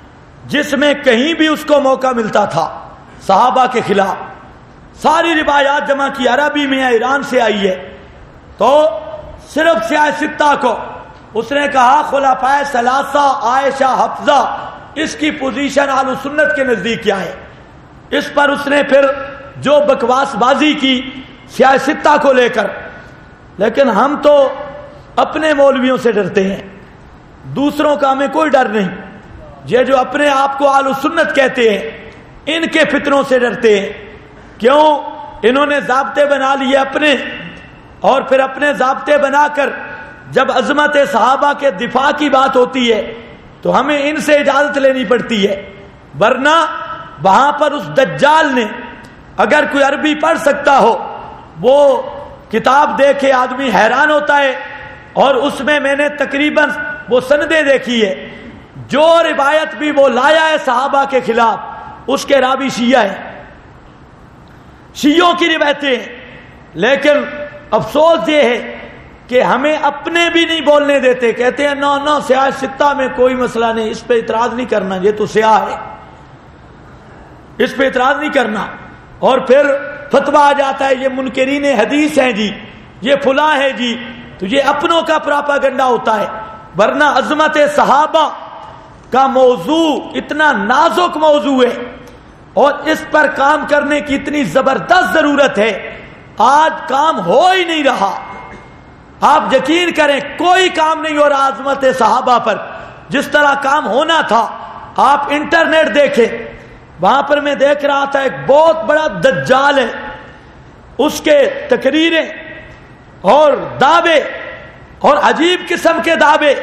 S2: جس میں کہیں بھی اس کو موقع ملتا تھا صحابہ کے خلاف، ساری روایات جمع کی، عربی میں ہے، ایران سے آئی ہے، تو صرف سیاہ ستہ کو اس نے کہا خلفائے ثلاثہ عائشہ حفصہ، اس کی پوزیشن اہل سنت کے نزدیک کیا ہے؟ اس پر اس نے پھر جو بکواس بازی کی سیاہ ستہ کو لے کر، لیکن ہم تو اپنے مولویوں سے ڈرتے ہیں، دوسروں کا ہمیں کوئی ڈر نہیں، یہ جو اپنے آپ کو اہل سنت کہتے ہیں ان کے فتنوں سے ڈرتے ہیں۔ کیوں؟ انہوں نے ضابطے بنا لیے اپنے، اور پھر اپنے ضابطے بنا کر جب عظمت صحابہ کے دفاع کی بات ہوتی ہے تو ہمیں ان سے اجازت لینی پڑتی ہے، ورنہ وہاں پر اس دجال نے، اگر کوئی عربی پڑھ سکتا ہو وہ کتاب دیکھے آدمی حیران ہوتا ہے، اور اس میں نے تقریباً وہ سندیں دیکھی ہے، جو روایت بھی وہ لایا ہے صحابہ کے خلاف اس کے راوی شیعہ ہیں، شیعوں کی روایتیں ہیں، لیکن افسوس یہ ہے کہ ہمیں اپنے بھی نہیں بولنے دیتے، کہتے ہیں نہ سیاہ ستہ میں کوئی مسئلہ نہیں، اس پہ اعتراض نہیں کرنا، یہ تو سیاہ ہے، اس پہ اعتراض نہیں کرنا، اور پھر فتویٰ آ جاتا ہے یہ منکرین حدیث ہیں جی، یہ فلاں ہے جی، تو یہ اپنوں کا پراپاگنڈا ہوتا ہے، ورنہ عظمت صحابہ کا موضوع اتنا نازک موضوع ہے اور اس پر کام کرنے کی اتنی زبردست ضرورت ہے، آج کام ہو ہی نہیں رہا، آپ یقین کریں کوئی کام نہیں ہو رہا عظمت صحابہ پر جس طرح کام ہونا تھا۔ آپ انٹرنیٹ دیکھیں، وہاں پر میں دیکھ رہا تھا ایک بہت بڑا دجال ہے، اس کے تقریریں اور دعوے اور عجیب قسم کے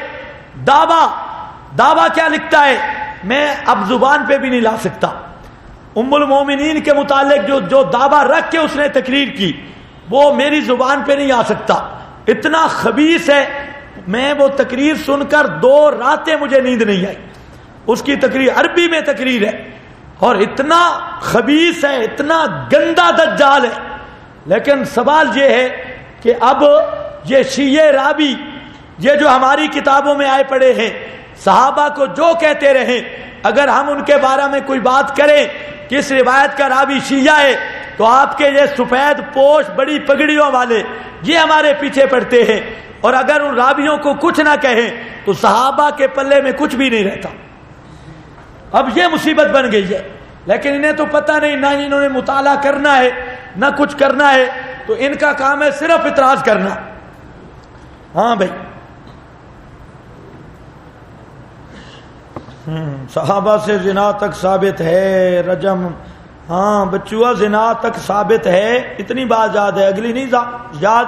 S2: دعویٰ کیا لکھتا ہے میں اب زبان پہ بھی نہیں لا سکتا، ام المومنین کے متعلق جو دعویٰ رکھ کے اس نے تقریر کی وہ میری زبان پہ نہیں آ سکتا، اتنا خبیث ہے، میں وہ تقریر سن کر 2 راتیں مجھے نیند نہیں آئی، اس کی تقریر عربی میں تقریر ہے اور اتنا خبیث ہے، اتنا گندا دجال ہے، لیکن سوال یہ ہے کہ اب یہ شیعہ راوی یہ جو ہماری کتابوں میں آئے پڑے ہیں صحابہ کو جو کہتے رہیں، اگر ہم ان کے بارے میں کوئی بات کریں کہ اس روایت کا راوی شیعہ ہے تو آپ کے یہ سفید پوش بڑی پگڑیوں والے یہ ہمارے پیچھے پڑتے ہیں، اور اگر ان راویوں کو کچھ نہ کہیں تو صحابہ کے پلے میں کچھ بھی نہیں رہتا۔ اب یہ مصیبت بن گئی ہے، لیکن انہیں تو پتہ نہیں، نہ انہوں نے مطالعہ کرنا ہے نہ کچھ کرنا ہے، تو ان کا کام ہے صرف اعتراض کرنا۔ ہاں بھائی، صحابہ سے زنا تک ثابت ہے، رجم، ہاں بچوا زنا تک ثابت ہے، اتنی بات یاد ہے، اگلی نہیں یاد،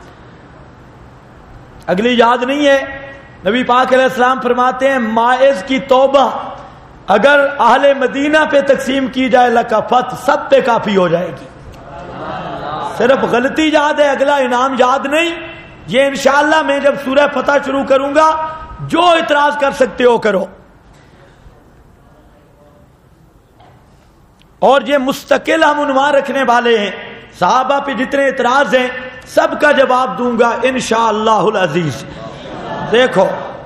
S2: اگلی یاد نہیں ہے۔ نبی پاک علیہ السلام فرماتے ہیں ماعز کی توبہ اگر اہل مدینہ پہ تقسیم کی جائے لکفت، سب پہ کافی ہو جائے گی، صرف غلطی یاد ہے، اگلا انعام یاد نہیں۔ یہ انشاءاللہ میں جب سورہ فتح شروع کروں گا جو اعتراض کر سکتے ہو کرو، اور یہ مستقل ہم عنوان رکھنے والے ہیں، صحابہ پہ جتنے اعتراض ہیں سب کا جواب دوں گا انشاءاللہ العزیز۔ دیکھو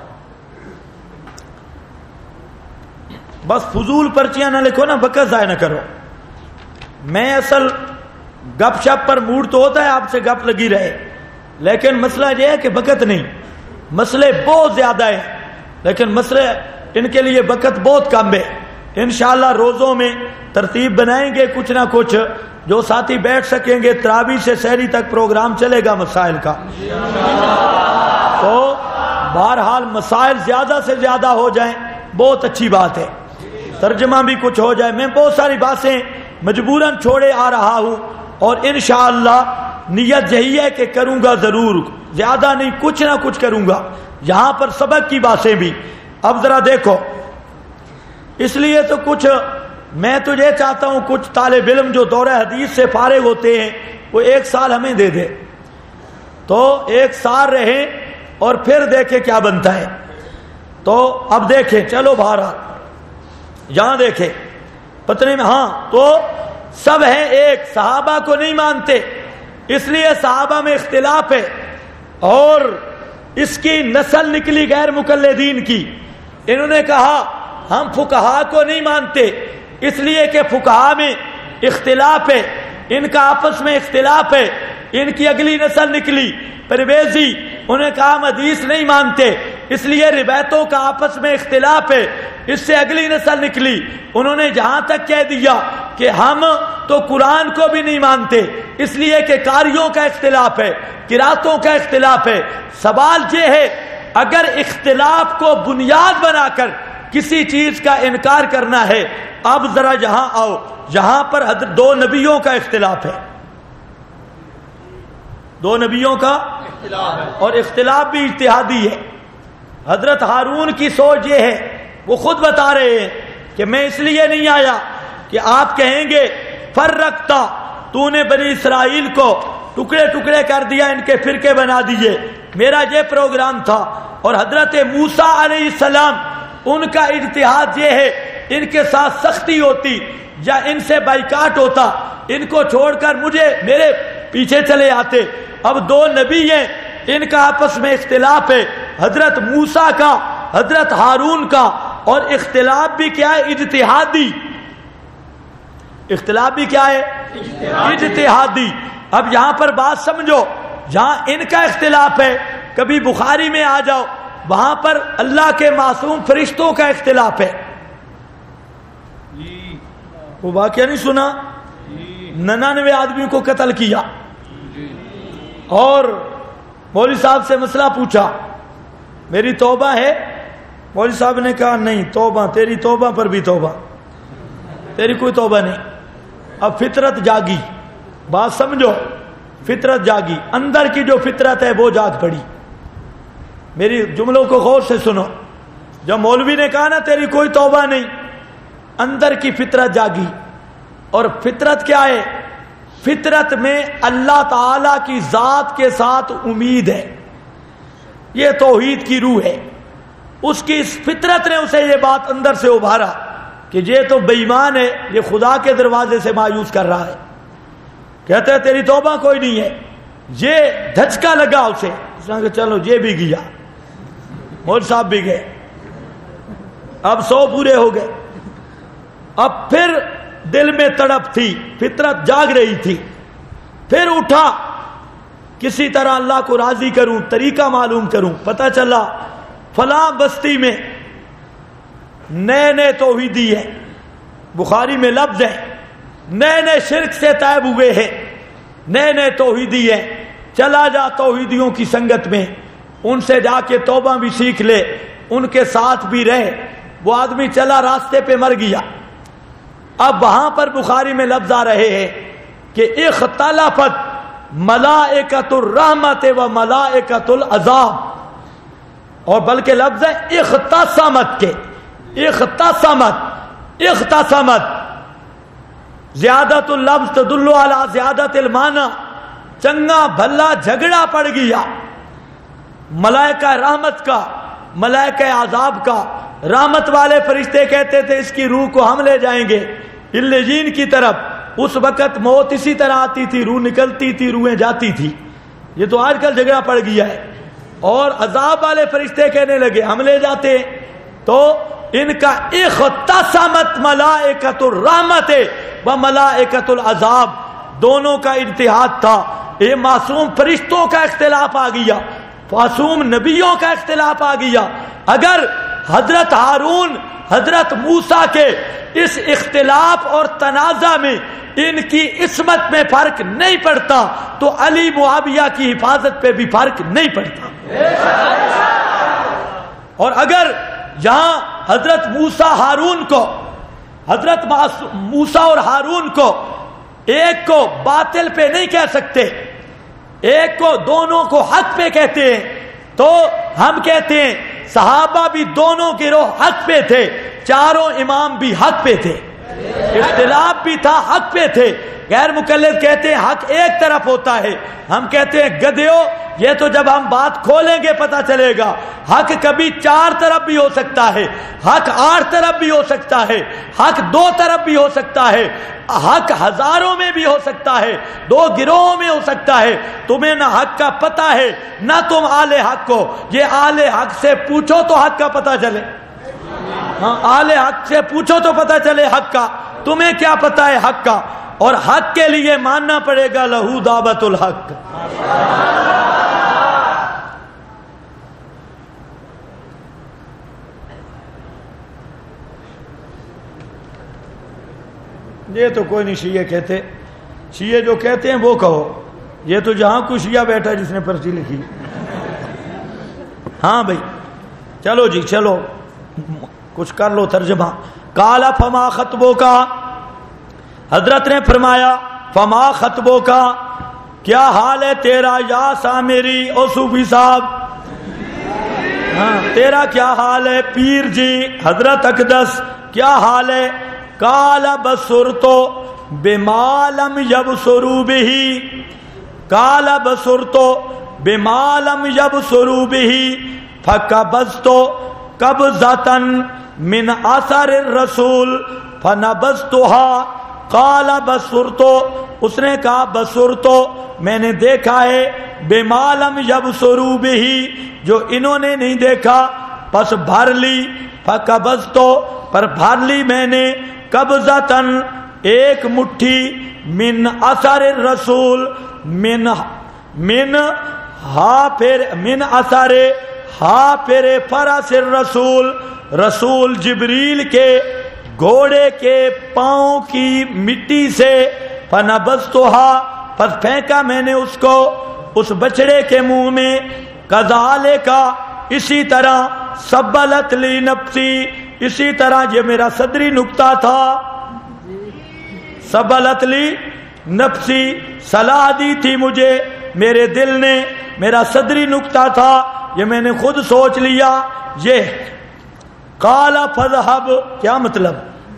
S2: بس فضول پرچیاں نہ لکھو نا، وقت ضائع نہ کرو، میں اصل گپ شپ پر موڈ تو ہوتا ہے آپ سے گپ لگی رہے، لیکن مسئلہ یہ ہے کہ وقت نہیں، مسئلے بہت زیادہ ہیں لیکن مسئلے ان کے لیے وقت بہت کم ہے۔ انشاءاللہ روزوں میں ترتیب بنائیں گے کچھ نہ کچھ، جو ساتھی بیٹھ سکیں گے، تراویح سے سحری تک پروگرام چلے گا مسائل کا، تو بہرحال مسائل زیادہ سے زیادہ ہو جائیں بہت اچھی بات ہے، ترجمہ بھی کچھ ہو جائے۔ میں بہت ساری باتیں مجبوراً چھوڑے آ رہا ہوں اور انشاءاللہ نیت یہی ہے کہ کروں گا ضرور، زیادہ نہیں کچھ نہ کچھ کروں گا، یہاں پر سبق کی باتیں بھی۔ اب ذرا دیکھو، اس لیے تو کچھ میں تو یہ چاہتا ہوں کچھ طالب علم جو دورہ حدیث سے فارغ ہوتے ہیں وہ 1 سال ہمیں دے دے، تو 1 سال رہیں اور پھر دیکھیں کیا بنتا ہے۔ تو اب دیکھیں، چلو بہرحال یہاں دیکھیں پتنے میں، ہاں تو سب ہیں ایک، صحابہ کو نہیں مانتے، اس لیے صحابہ میں اختلاف ہے، اور اس کی نسل نکلی غیر مقلدین کی۔ انہوں نے کہا ہم فقہا کو نہیں مانتے، اس لیے کہ فقہا میں اختلاف ہے، ان کا آپس میں اختلاف ہے، ان کی اگلی نسل نکلی پرویزی، انہیں کہا ہم حدیث نہیں مانتے، اس لیے روایتوں کا آپس میں اختلاف ہے، اس سے اگلی نسل نکلی، انہوں نے جہاں تک کہہ دیا کہ ہم تو قرآن کو بھی نہیں مانتے، اس لیے کہ قاریوں کا اختلاف ہے، قراتوں کا اختلاف ہے۔ سوال یہ ہے اگر اختلاف کو بنیاد بنا کر کسی چیز کا انکار کرنا ہے، اب ذرا یہاں آؤ، یہاں پر دو نبیوں کا اختلاف ہے، دو نبیوں کا اور اختلاف بھی اجتہادی ہے۔ حضرت ہارون کی سوچ یہ ہے، وہ خود بتا رہے ہیں کہ میں اس لیے نہیں آیا کہ آپ کہیں گے فرقتا، تو نے بنی اسرائیل کو ٹکڑے ٹکڑے کر دیا، ان کے فرقے بنا دیے، میرا یہ پروگرام تھا۔ اور حضرت موسیٰ علیہ السلام، ان کا اجتہاد یہ ہے ان کے ساتھ سختی ہوتی یا ان سے بائیکاٹ ہوتا، ان کو چھوڑ کر میرے پیچھے چلے آتے۔ اب دو نبی ہیں، ان کا آپس میں اختلاف ہے، حضرت موسیٰ کا، حضرت ہارون کا، اور اختلاف بھی کیا ہے؟ اجتہادی۔ اختلاف بھی کیا ہے؟ اجتہادی۔ اب یہاں پر بات سمجھو، جہاں ان کا اختلاف ہے، کبھی بخاری میں آ جاؤ، وہاں پر اللہ کے معصوم فرشتوں کا اختلاف ہے۔ وہ واقعہ نہیں سنا؟ 99 آدمیوں کو قتل کیا، اور مولوی صاحب سے مسئلہ پوچھا، میری توبہ ہے؟ مولوی صاحب نے کہا نہیں، توبہ تیری توبہ پر بھی توبہ، تیری کوئی توبہ نہیں۔ اب فطرت جاگی، بات سمجھو، فطرت جاگی، اندر کی جو فطرت ہے وہ جاگ پڑی۔ میری جملوں کو غور سے سنو، جب مولوی نے کہا نا تیری کوئی توبہ نہیں، اندر کی فطرت جاگی۔ اور فطرت کیا ہے؟ فطرت میں اللہ تعالی کی ذات کے ساتھ امید ہے، یہ توحید کی روح ہے۔ اس کی اس فطرت نے اسے یہ بات اندر سے ابھارا کہ یہ تو بے ایمان ہے، یہ خدا کے دروازے سے مایوس کر رہا ہے۔ کہتے ہیں تیری توبہ کوئی نہیں ہے، یہ دھچکا لگا اسے، اس نے کہا چلو یہ بھی گیا، مول صاحب بھی گئے، اب 100 پورے ہو گئے۔ اب پھر دل میں تڑپ تھی، فطرت جاگ رہی تھی، پھر اٹھا کسی طرح اللہ کو راضی کروں، طریقہ معلوم کروں۔ پتہ چلا فلاں بستی میں نئے نئے توحیدی ہیں، بخاری میں لفظ ہے، نئے نئے شرک سے تائب ہوئے ہیں، نئے نئے توحیدی ہیں، چلا جا توحیدیوں کی سنگت میں، ان سے جا کے توبہ بھی سیکھ لے، ان کے ساتھ بھی رہے۔ وہ آدمی چلا، راستے پہ مر گیا۔ اب وہاں پر بخاری میں لفظ آ رہے ہیں کہ اختلفت ملائکۃ الرحمت و ملائکۃ العذاب، اور بلکہ لفظ ہے اختصمت کے، اختصمت زیادت اللفظ تدل علی زیادت المعنی، چنگا بھلا جھگڑا پڑ گیا ملائکہ رحمت کا، ملائکہ عذاب کا۔ رحمت والے فرشتے کہتے تھے اس کی روح کو ہم لے جائیں گے علیین کی طرف، اس وقت موت اسی طرح آتی تھی، روح نکلتی تھی، روحیں جاتی تھی۔ یہ تو آج کل جھگڑا پڑ گیا ہے۔ اور عذاب والے فرشتے کہنے لگے ہم لے جاتے، تو ان کا اختصمت ملائکۃ الرحمت و ملائکۃ العذاب، دونوں کا اجتہاد تھا۔ یہ معصوم فرشتوں کا اختلاف آ گیا، معصوم نبیوں کا اختلاف آ گیا۔ اگر حضرت ہارون حضرت موسیٰ کے اس اختلاف اور تنازع میں ان کی عصمت میں فرق نہیں پڑتا تو علی معاویہ کی حفاظت پہ بھی فرق نہیں پڑتا۔ اور اگر یہاں حضرت موسیٰ ہارون کو، حضرت موسیٰ اور ہارون کو ایک کو باطل پہ نہیں کہہ سکتے، ایک کو، دونوں کو حق پہ کہتے ہیں، تو ہم کہتے ہیں صحابہ بھی دونوں گروہ حق پہ تھے، چاروں امام بھی حق پہ تھے، اختلاف بھی تھا، حق پہ تھے۔ غیر مقلد کہتے ہیں حق ایک طرف ہوتا ہے، ہم کہتے ہیں گدھیو، یہ تو جب ہم بات کھولیں گے پتہ چلے گا، حق کبھی 4 طرف بھی ہو سکتا ہے، حق 8 طرف بھی ہو سکتا ہے، حق 2 طرف بھی ہو سکتا ہے، حق ہزاروں میں بھی ہو سکتا ہے، 2 گروہوں میں ہو سکتا ہے۔ تمہیں نہ حق کا پتہ ہے نہ تم اہل حق کو، یہ اہل حق سے پوچھو تو حق کا پتہ چلے۔ ہاں اہل حق سے پوچھو تو پتہ چلے حق کا. تمہیں کیا پتا ہے حق کا؟ اور حق کے لیے ماننا پڑے گا لہو دعوت الحق. یہ تو کوئی نہیں شیعہ کہتے. شیعہ جو کہتے ہیں وہ کہو. یہ تو جہاں کوئی شیعہ بیٹھا جس نے پرچی لکھی. ہاں بھائی چلو جی چلو کچھ کر لو ترجمہ. کالا فما خطبوں کا، حضرت نے فرمایا فما خطبوں کا، کیا حال ہے تیرا یا سامری او صوفی صاحب. ہاں تیرا کیا حال ہے پیر جی حضرت اقدس کیا حال ہے؟ کالا بصرتو بما لم یبصروا بہ، کالا بصرتو بما لم یبصروا بہ فقبضت قبضۃ من اثر الرسول فنبذتها. قال بصرتو، اس نے کہا بصرتو میں نے دیکھا ہے، بما لم یبصروا بہ جو انہوں نے نہیں دیکھا، پس بھر لی. فقبضت پر بھر لی میں نے، قبضۃ ایک مٹھی، من اثر الرسول من اثر ہا پھر فرس الرسول، رسول جبریل کے گھوڑے کے پاؤں کی مٹی سے. فنبذتها پس پھینکا میں نے اس کو اس بچڑے کے منہ میں. کذالک اسی طرح سبلت لی نفسی، اسی طرح یہ میرا صدری نکتہ تھا. سبلت لی نفسی صلاح دی تھی مجھے میرے دل نے، میرا صدری نکتہ تھا یہ میں نے خود سوچ لیا. یہ قال فذهب کیا مطلب؟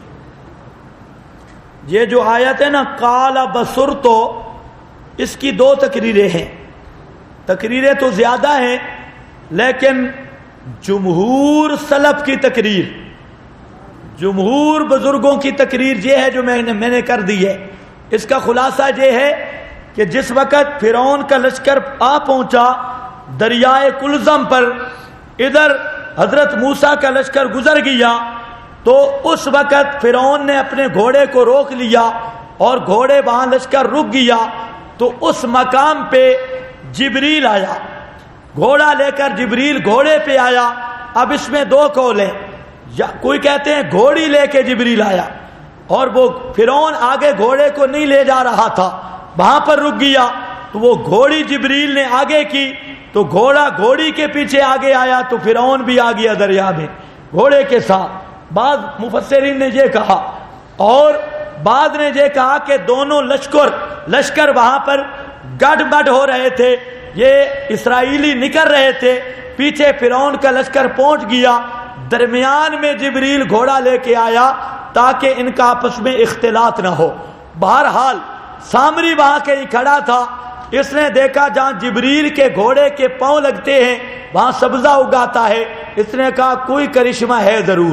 S2: یہ جو آیت ہے نا قال بصرتو، اس کی دو تقریریں ہیں. تقریریں تو زیادہ ہیں لیکن جمہور سلف کی تقریر، جمہور بزرگوں کی تقریر یہ ہے جو میں نے کر دی ہے. اس کا خلاصہ یہ ہے کہ جس وقت فرعون کا لشکر آ پہنچا دریائے کلزم پر، ادھر حضرت موسیٰ کا لشکر گزر گیا، تو اس وقت فرعون نے اپنے گھوڑے کو روک لیا اور گھوڑے وہاں لشکر رک گیا. تو اس مقام پہ جبریل آیا، گھوڑا لے کر جبریل گھوڑے پہ آیا. اب اس میں دو قول ہیں، کوئی کہتے ہیں گھوڑی لے کے جبریل آیا اور وہ فرعون آگے گھوڑے کو نہیں لے جا رہا تھا، وہاں پر رک گیا، تو وہ گھوڑی جبریل نے آگے کی تو گھوڑا گھوڑی کے پیچھے آگے آیا تو فرعون بھی آ گیا دریا میں گھوڑے کے ساتھ. بعض مفسرین نے یہ کہا اور بعد نے یہ کہا کہ دونوں لشکر وہاں پر گڈ بڈ ہو رہے تھے، یہ اسرائیلی نکل رہے تھے، پیچھے فرعون کا لشکر پہنچ گیا، درمیان میں جبریل گھوڑا لے کے آیا تاکہ ان کا آپس میں اختلاط نہ ہو. بہرحال سامری وہاں کے ہی کھڑا تھا، اس نے دیکھا جہاں جبریل کے گھوڑے کے پاؤں لگتے ہیں وہاں سبزہ اگاتا ہے. اس نے کہا کوئی کرشمہ ہے ضرور.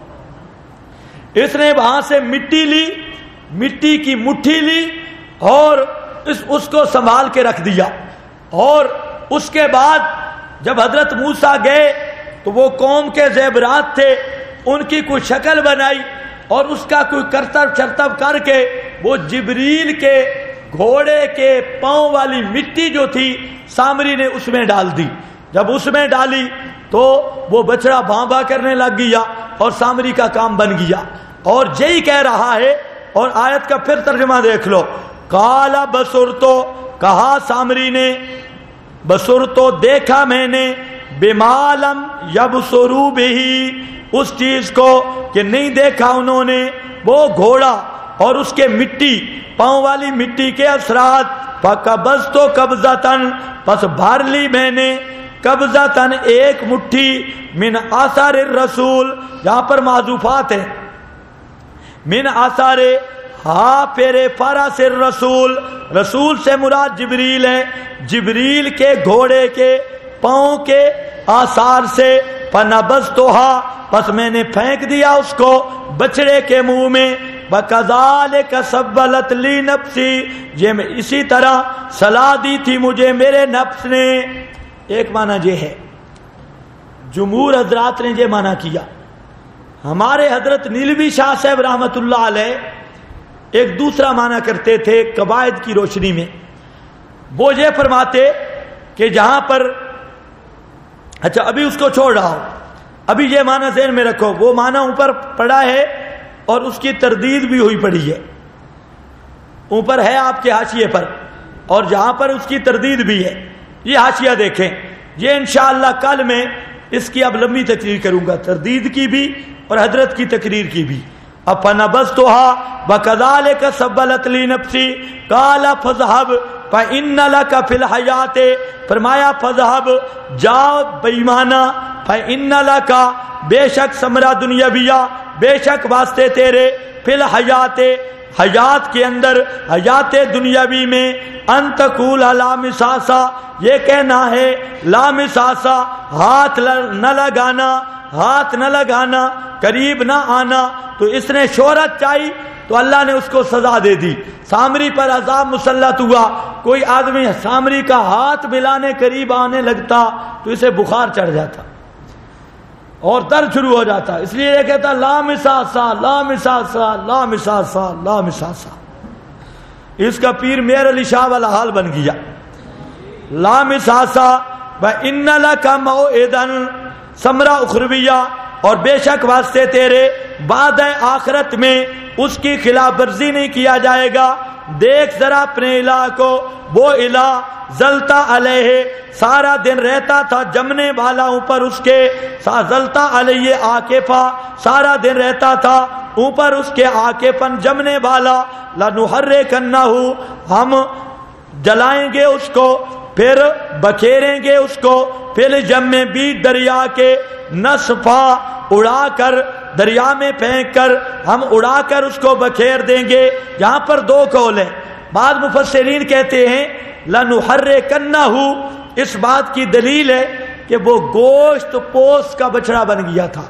S2: اس نے وہاں سے مٹی لی، مٹی کی مٹھی لی اور اس کو سنبھال کے رکھ دیا. اور اس کے بعد جب حضرت موسیٰ گئے تو وہ قوم کے زیورات تھے، ان کی کوئی شکل بنائی اور اس کا کوئی کرتب چرتب کر کے وہ جبریل کے گھوڑے کے پاؤں والی مٹی جو تھی سامری نے اس میں ڈال دی. جب اس میں ڈالی تو وہ بچڑا بھاں بھاں کرنے لگ گیا اور سامری کا کام بن گیا. اور یہی کہہ رہا ہے، اور آیت کا پھر ترجمہ دیکھ لو. کالا بصرتو، کہا سامری نے، بصرتو دیکھا میں نے، بما لم یبصروا بہ اس چیز کو کہ نہیں دیکھا انہوں نے، وہ گھوڑا اور اس کے مٹی پاؤں والی مٹی کے اثرات. فقبضت قبضۃ پس بھر لی میں نے، قبضۃ ایک مٹھی، من آثار الرسول جہاں پر معذوفات ہیں، من آثار ہا پیرے فرس الرسول، رسول سے مراد جبریل ہے، جبریل کے گھوڑے کے پاؤں کے آثار سے. فنبذتها پس میں نے پھینک دیا اس کو بچڑے کے منہ میں. وَكَذَلِكَ سَبَّلَتْ لِي نَفْسِي یہ میں اسی طرح صلاح دی تھی مجھے میرے نفس نے. ایک معنی یہ ہے، جمہور حضرات نے یہ معنی کیا، ہمارے حضرت نیلوی شاہ صاحب رحمۃ اللہ علیہ ایک دوسرا معنی کرتے تھے قواعد کی روشنی میں. وہ یہ فرماتے کہ جہاں پر اچھا ابھی اس کو چھوڑ رہا ہوں, ابھی یہ معنی ذہن میں رکھو, وہ معنی اوپر پڑا ہے اور اس کی تردید بھی ہوئی پڑی ہے, اوپر ہے آپ کے حاشیے پر, اور جہاں پر اس کی تردید بھی ہے یہ حاشیہ دیکھیں. یہ انشاءاللہ کل میں اس کی اب لمبی تقریر کروں گا, تردید کی بھی اور حضرت کی تقریر کی بھی. فَنَبَذْتُهَا وَكَذَلِكَ سَبَّلَتْ لِي نَفْسِي قَالَ فَاذْهَبْ فَإِنَّ لَكَ فِي الْحَيَاةِ, فرمایا فَاذْهَبْ جاؤ بےایمانہ, فَإِنَّ لَكَ بے شک ثمرہ دنیاویہ, بے شک واسطے تیرے, فِي الْحَيَاةِ حیات کے اندر, حیات دنیاوی میں, ان تقول لا مساسا یہ کہنا ہے, لا مساسا ہاتھ نہ لگانا, ہاتھ نہ لگانا, قریب نہ آنا. تو اس نے شہرت چاہی تو اللہ نے اس کو سزا دے دی, سامری پر عذاب مسلط ہوا. کوئی آدمی سامری کا ہاتھ ملانے قریب آنے لگتا تو اسے بخار چڑھ جاتا اور درد شروع ہو جاتا. اس لیے یہ کہتا لا مساسا لا مساسا لا مساسا لا مساسا. اس کا پیر میر علی شاہ والا حال بن گیا. لا مساسا وَإِنَّ لَكَ مَوْعِدًا ثمرہ اخرویہ, اور بے شک واسطے تیرے بعد آخرت میں اس کی خلاف ورزی نہیں کیا جائے گا. دیکھ ذرا اپنے الہ کو, وہ الہ زلتا علیہ سارا دن رہتا تھا جمنے والا اوپر اس کے, زلتا علیہ عاکفہ سارا دن رہتا تھا اوپر اس کے, عاکفن جمنے والا, لَنُحَرِّكَنَّهُ ہم جلائیں گے اس کو, پھر بکھیریں گے اس کو, پھر جمے بھی دریا کے, نصفا اڑا کر, دریا میں پھینک کر ہم اڑا کر اس کو بکھیر دیں گے. یہاں پر دو قول ہیں. بعض مفسرین کہتے ہیں لَنُحَرِّكَنَّهُ اس بات کی دلیل ہے کہ وہ گوشت پوست کا بچڑا بن گیا تھا,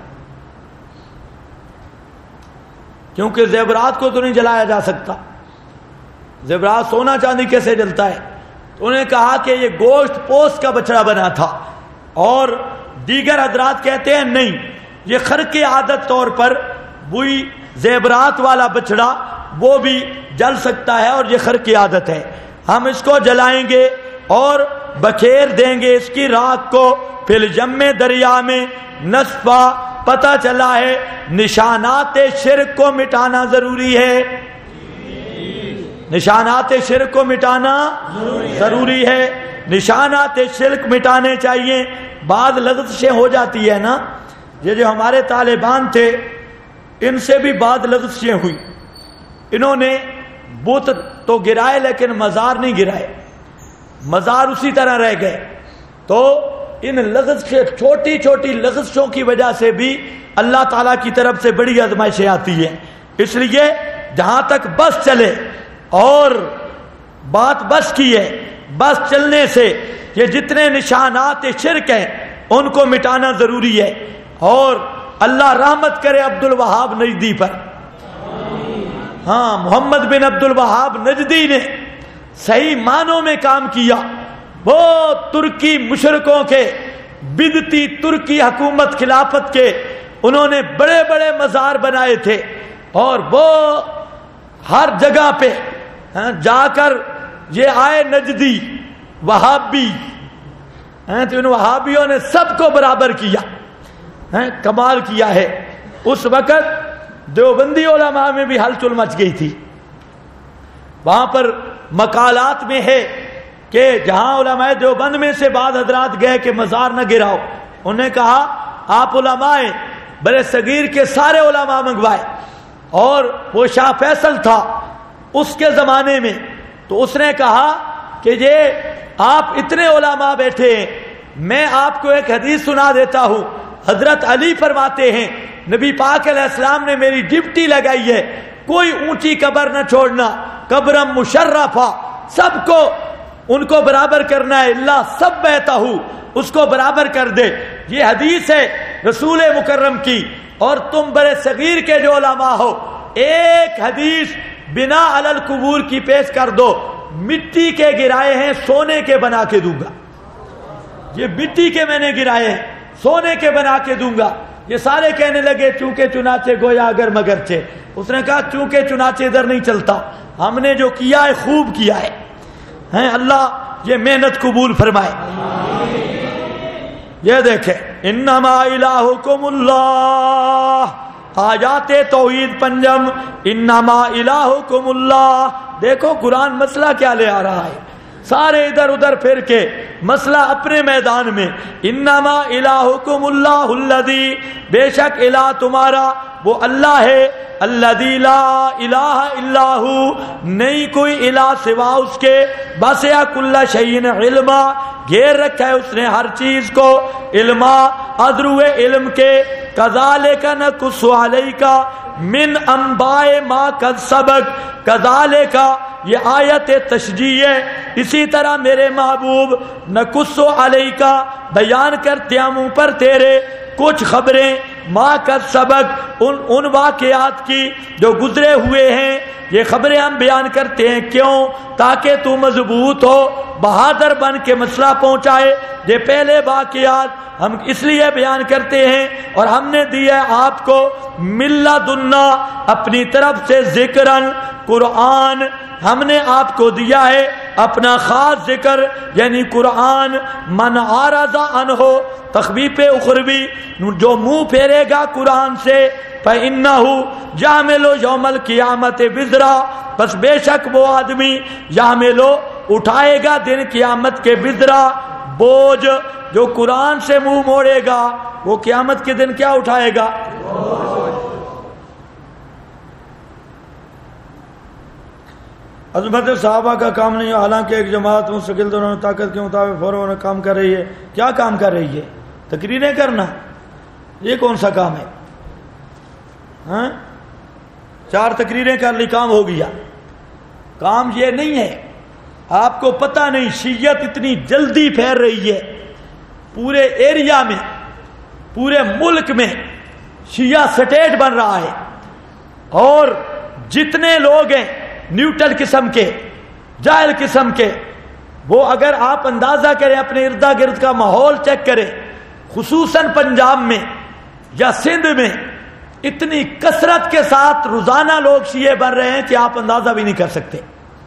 S2: کیونکہ زیورات کو تو نہیں جلایا جا سکتا, زیورات سونا چاندی کیسے جلتا ہے. تو انہوں نے کہا کہ یہ گوشت پوست کا بچڑا بنا تھا. اور دیگر حضرات کہتے ہیں نہیں, یہ خرق عادت طور پر وہی زیورات والا بچڑا وہ بھی جل سکتا ہے, اور یہ خرق عادت ہے. ہم اس کو جلائیں گے اور بکھیر دیں گے اس کی راکھ کو, پھر جمے دریا میں, نصفا پتہ چلا ہے نشانات شرک کو مٹانا ضروری ہے, نشانات شرک کو مٹانا ضروری ہے. نشانات شرک مٹانے چاہیے. بعض لغزشیں ہو جاتی ہے نا, یہ جو ہمارے طالبان تھے ان سے بھی بعض لغزشیں ہوئی. انہوں نے بت تو گرائے لیکن مزار نہیں گرائے, مزار اسی طرح رہ گئے. تو ان لغزشیں, چھوٹی چھوٹی لغزشوں کی وجہ سے بھی اللہ تعالیٰ کی طرف سے بڑی آزمائشیں آتی ہیں. اس لیے جہاں تک بس چلے, اور بات بس کی ہے, بس چلنے سے یہ جتنے نشانات شرک ہیں ان کو مٹانا ضروری ہے. اور اللہ رحمت کرے عبد الوہاب نجدی پر. ہاں, محمد بن عبد الوہاب نجدی نے صحیح معنوں میں کام کیا. وہ ترکی مشرکوں کے, بدتی ترکی حکومت خلافت کے, انہوں نے بڑے بڑے مزار بنائے تھے, اور وہ ہر جگہ پہ جا کر یہ آئے نجدی وہابی, تو ان وہابیوں نے سب کو برابر کیا, کمال کیا ہے. اس وقت دیوبندی علماء میں بھی ہلچل مچ گئی تھی. وہاں پر مقالات میں ہے کہ جہاں علماء دیوبند میں سے بعض حضرات گئے کہ مزار نہ گراؤ, انہوں نے کہا آپ علماء بڑے صغیر کے سارے علماء منگوائے, اور وہ شاہ فیصل تھا اس کے زمانے میں. تو اس نے کہا کہ یہ آپ اتنے علماء بیٹھے ہیں, میں آپ کو ایک حدیث سنا دیتا ہوں. حضرت علی فرماتے ہیں نبی پاک علیہ السلام نے میری ڈپٹی لگائی ہے, کوئی اونچی قبر نہ چھوڑنا, قبرم مشرفہ, سب کو ان کو برابر کرنا ہے. اللہ سب بہتا ہوں اس کو برابر کر دے. یہ حدیث ہے رسول مکرم کی. اور تم بڑے صغیر کے جو علماء ہو, ایک حدیث بنا علی القبور کی پیش کر دو. مٹی کے گرائے ہیں, سونے کے بنا کے دوں گا. یہ مٹی کے میں نے گرائے ہیں, سونے کے بنا کے دوں گا. یہ سارے کہنے لگے چونکہ چنانچہ گویا اگر مگرچہ. اس نے کہا چونکہ چنانچہ ادھر نہیں چلتا, ہم نے جو کیا ہے خوب کیا ہے. اللہ یہ محنت قبول فرمائے. یہ دیکھیں انما الہکم اللہ, آیات توحید پنجم, انما الہکم اللہ. دیکھو قرآن مسئلہ کیا لے آ رہا ہے, سارے ادھر ادھر پھر کے مسئلہ اپنے میدان میں. انما الہکم اللہ الذی, بے شک الہ تمہارا وہ اللہ ہے, الذی لا الہ الا ہو, نہیں کوئی الہ سوا اس کے, وسع کل شیء علما, گھیر رکھا ہے اس نے ہر چیز کو علما, ادرو علم کے. کذالک نقص علیک من انباء ما قد سبق, کذالک یہ آیت تشجیع ہے, اسی طرح میرے محبوب نقص علیک بیان کرتے ہم اوپر تیرے کچھ خبریں, ما قد سبق ان واقعات کی جو گزرے ہوئے ہیں. یہ خبریں ہم بیان کرتے ہیں کیوں؟ تاکہ تو مضبوط ہو, بہادر بن کے مسئلہ پہنچائے. یہ پہلے واقعات ہم اس لیے بیان کرتے ہیں, اور ہم نے دیا ہے آپ کو ملدنا, اپنی طرف سے ذکرن قرآن, ہم نے آپ کو دیا ہے اپنا خاص ذکر یعنی قرآن. من اعرض عنہ, تخویف اخروی, جو منہ پھیرے گا قرآن سے, فإنہ یحمل یوم القیامت وزرا, بس بے شک وہ آدمی یحمل اٹھائے گا دن قیامت کے وزرا, بوجھ. جو قرآن سے منہ موڑے گا وہ قیامت کے دن کیا اٹھائے گا؟ عظمت صحابہ کا کام نہیں, حالانکہ ایک جماعت مستقل دونوں طاقت کے مطابق فوراً کام کر رہی ہے. کیا کام کر رہی ہے؟ تقریریں کرنا. یہ کون سا کام ہے؟ 4 تقریریں کر لی کام ہو گیا. کام یہ نہیں ہے. آپ کو پتہ نہیں شیعت اتنی جلدی پھیل رہی ہے, پورے ایریا میں, پورے ملک میں شیعہ سٹیٹ بن رہا ہے, اور جتنے لوگ ہیں نیوٹرل قسم کے, جاہل قسم کے, وہ اگر آپ اندازہ کریں اپنے ارد گرد کا ماحول چیک کریں, خصوصاً پنجاب میں یا سندھ میں اتنی کثرت کے ساتھ روزانہ لوگ شیعہ بن رہے ہیں کہ آپ اندازہ بھی نہیں کر سکتے.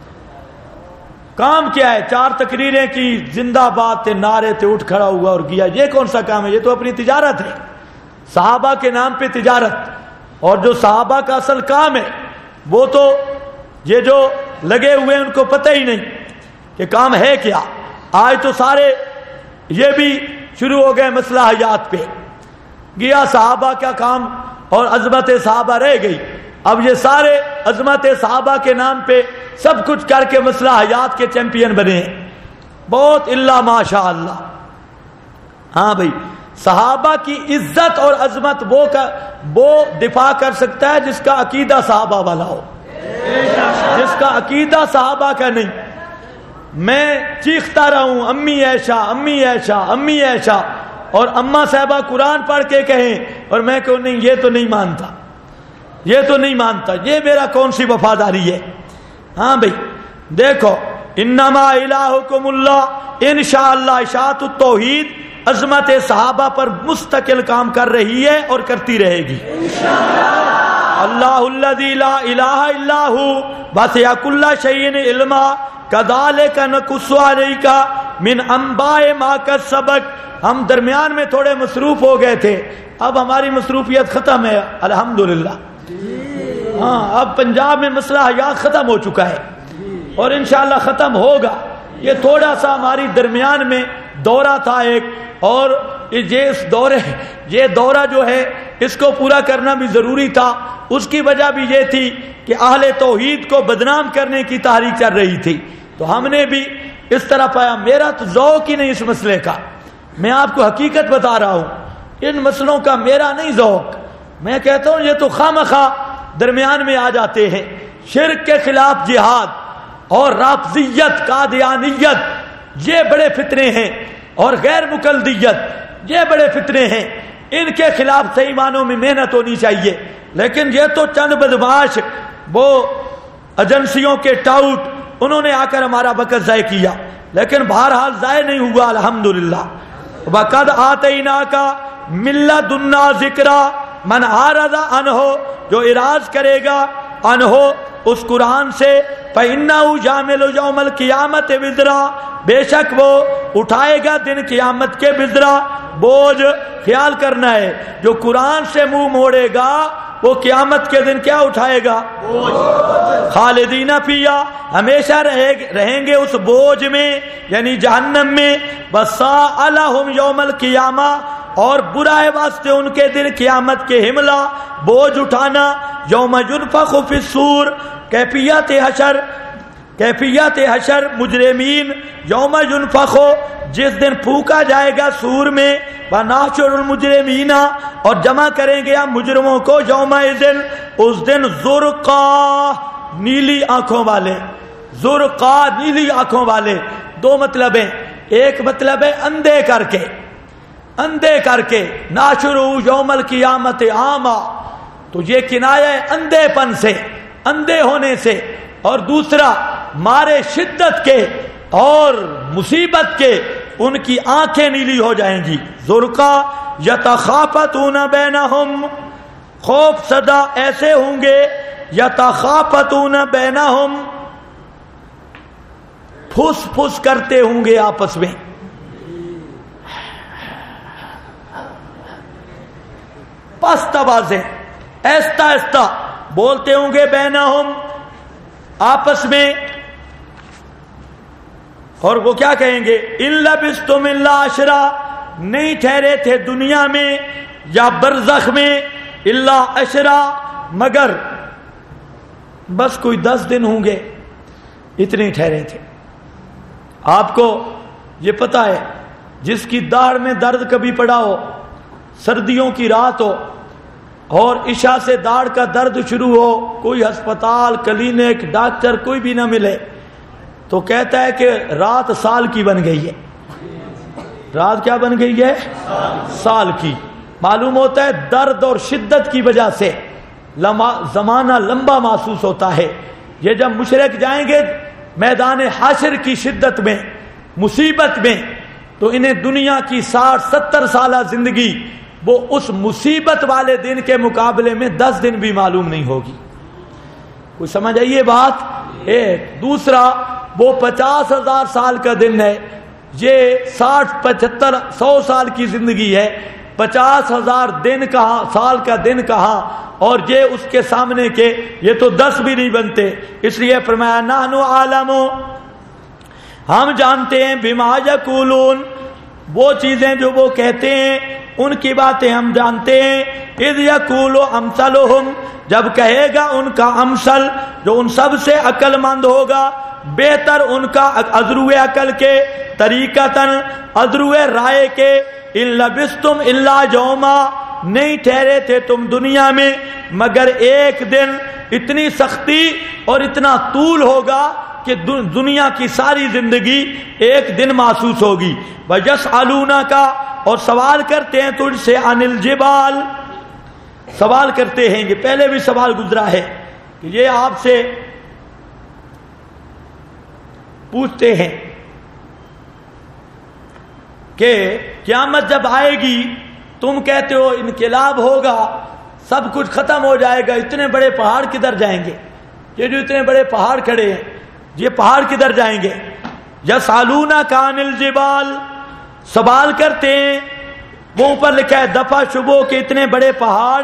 S2: کام کیا ہے؟ 4 تقریریں کی, زندہ باد تھے, نعرے تھے, اٹھ کھڑا ہوا اور گیا. یہ کون سا کام ہے؟ یہ تو اپنی تجارت ہے, صحابہ کے نام پہ تجارت. اور جو صحابہ کا اصل کام ہے وہ تو یہ جو لگے ہوئے ہیں ان کو پتہ ہی نہیں کہ کام ہے کیا. آج تو سارے یہ بھی شروع ہو گئے مسئلہ حیات پہ, گیا صحابہ کا کام اور عظمت صحابہ رہ گئی. اب یہ سارے عظمت صحابہ کے نام پہ سب کچھ کر کے مسئلہ حیات کے چیمپئن بنے ہیں. بہت اللہ ماشاء اللہ. ہاں بھائی, صحابہ کی عزت اور عظمت وہ دفاع کر سکتا ہے جس کا عقیدہ صحابہ والا ہو, جس کا عقیدہ صحابہ کا نہیں. میں چیختا رہا ہوں امی عائشہ امی عائشہ امی عائشہ, اور اماں صاحبہ قرآن پڑھ کے کہیں اور میں کہوں نہیں یہ تو نہیں مانتا, یہ تو نہیں مانتا. یہ میرا کون سی وفاداری ہے؟ ہاں بھائی دیکھو, انما الہکم اللہ, انشاءاللہ اشاعت التوحید عظمت صحابہ پر مستقل کام کر رہی ہے اور کرتی رہے گی اللہ الذی لا الہ الا ہو وسع کل شیء علما کذالک نقص علیک من انباء ما قد سبق. ہم درمیان میں تھوڑے مصروف ہو گئے تھے, اب ہماری مصروفیت ختم ہے الحمدللہ. ہاں اب پنجاب میں مسئلہ حیات ختم ہو چکا ہے اور انشاءاللہ ختم ہوگا. یہ تھوڑا سا ہماری درمیان میں دورہ تھا ایک, اور یہ دورہ جو ہے اس کو پورا کرنا بھی ضروری تھا. اس کی وجہ بھی یہ تھی کہ اہل توحید کو بدنام کرنے کی تحریک چل رہی تھی, تو ہم نے بھی اس طرح پایا. میرا تو ذوق ہی نہیں اس مسئلے کا, میں آپ کو حقیقت بتا رہا ہوں, ان مسئلوں کا میرا نہیں ذوق. میں کہتا ہوں یہ تو خواہ درمیان میں آ جاتے ہیں. شرک کے خلاف جہاد اور رافضیت قادیانیت یہ بڑے فتنے ہیں, اور غیر مقلدیت یہ بڑے فتنے ہیں. ان کے خلاف صحیح معنوں میں محنت ہونی چاہیے. لیکن یہ تو چند بدماش وہ ایجنسیوں کے ٹاؤٹ, انہوں نے آ کر ہمارا وقت ضائع کیا, لیکن بہرحال ضائع نہیں ہوا الحمدللہ. وَقَدْ آتَيْنَاكَ ملدنا ذکرا من اعرض عنہ جو اعراض کرے گا عنہ اس قرآن سے فإنہ یحمل یوم القیامت وزرا بے شک وہ اٹھائے گا دن قیامت کے وزرا بوجھ. خیال کرنا ہے جو قرآن سے منہ موڑے گا وہ قیامت کے دن کیا اٹھائے گا؟ بوجھ. خالدین فیہا ہمیشہ رہیں گے اس بوجھ میں یعنی جہنم میں. وساء لہم یوم القیامہ اور برا ہے واسطے ان کے دن قیامت کے حملہ بوجھ اٹھانا. یوم ینفخ فی الصور کیفیت حشر مجرمین یوم ینفخ جس دن پھونکا جائے گا سور میں ونحشر المجرمین اور جمع کریں گے ہم مجرموں کو یومئذ اس دن زرقا نیلی آنکھوں والے. زرقا نیلی آنکھوں والے دو مطلب ہیں. ایک مطلب ہے اندھے کر کے ناشرو یوم القیامت عاما تو یہ کنایہ ہے اندھے پن سے اندھے ہونے سے. اور دوسرا مارے شدت کے اور مصیبت کے ان کی آنکھیں نیلی ہو جائیں گی. زرقا یتخافتون بینہم خوف زدہ ایسے ہوں گے یتخافتون بینہم پھس پھس کرتے ہوں گے آپس میں. پست آوازیں ایستا ایستا بولتے ہوں گے بینہم آپس میں. اور وہ کیا کہیں گے ان لبثتم الا عشرا نہیں ٹھہرے تھے دنیا میں یا برزخ میں الا عشرا مگر بس کوئی 10 دن ہوں گے اتنے ٹھہرے تھے. آپ کو یہ پتا ہے جس کی داڑھ میں درد کبھی پڑا ہو سردیوں کی رات ہو اور عشاء سے داڑھ کا درد شروع ہو کوئی ہسپتال کلینک ڈاکٹر کوئی بھی نہ ملے تو کہتا ہے کہ رات سال کی بن گئی ہے. رات کیا بن گئی ہے؟ سال کی. معلوم ہوتا ہے درد اور شدت کی وجہ سے زمانہ لمبا محسوس ہوتا ہے. یہ جب مشرک جائیں گے میدان حشر کی شدت میں مصیبت میں تو انہیں دنیا کی 60-70 سالہ زندگی وہ اس مصیبت والے دن کے مقابلے میں 10 دن بھی معلوم نہیں ہوگی. کوئی سمجھ آئیے بات؟ ایک دوسرا وہ 50,000 سال کا دن ہے یہ 60-75-100 سال کی زندگی ہے. 50,000 دن کہاں سال کا دن کہاں اور یہ اس کے سامنے کے یہ تو 10 بھی نہیں بنتے. اس لیے فرمایا نحن عالم ہم جانتے ہیں بما یقولون وہ چیزیں جو وہ کہتے ہیں ان کی باتیں ہم جانتے ہیں. اذ یقول امثلہم جب کہے گا ان کا امثل جو ان سب سے عقل مند ہوگا بہتر ان کا ازروِ عقل کے طریقتاً ازروِ رائے کے ان لبثتم الا یوما نہیں ٹھہرے تھے تم دنیا میں مگر ایک دن. اتنی سختی اور اتنا طول ہوگا کہ دنیا کی ساری زندگی ایک دن محسوس ہوگی. وَيَسْأَلُونَكَ اور سوال کرتے ہیں تجھ سے عن الجبال سوال کرتے ہیں. یہ پہلے بھی سوال گزرا ہے کہ یہ آپ سے پوچھتے ہیں کہ قیامت جب آئے گی تم کہتے ہو انقلاب ہوگا سب کچھ ختم ہو جائے گا اتنے بڑے پہاڑ کدھر جائیں گے؟ یہ جو اتنے بڑے پہاڑ کھڑے ہیں یہ پہاڑ کدھر جائیں گے؟ یسالونک عن الجبال سوال کرتے ہیں وہ اوپر لکھا ہے دفع شبو کہ اتنے بڑے پہاڑ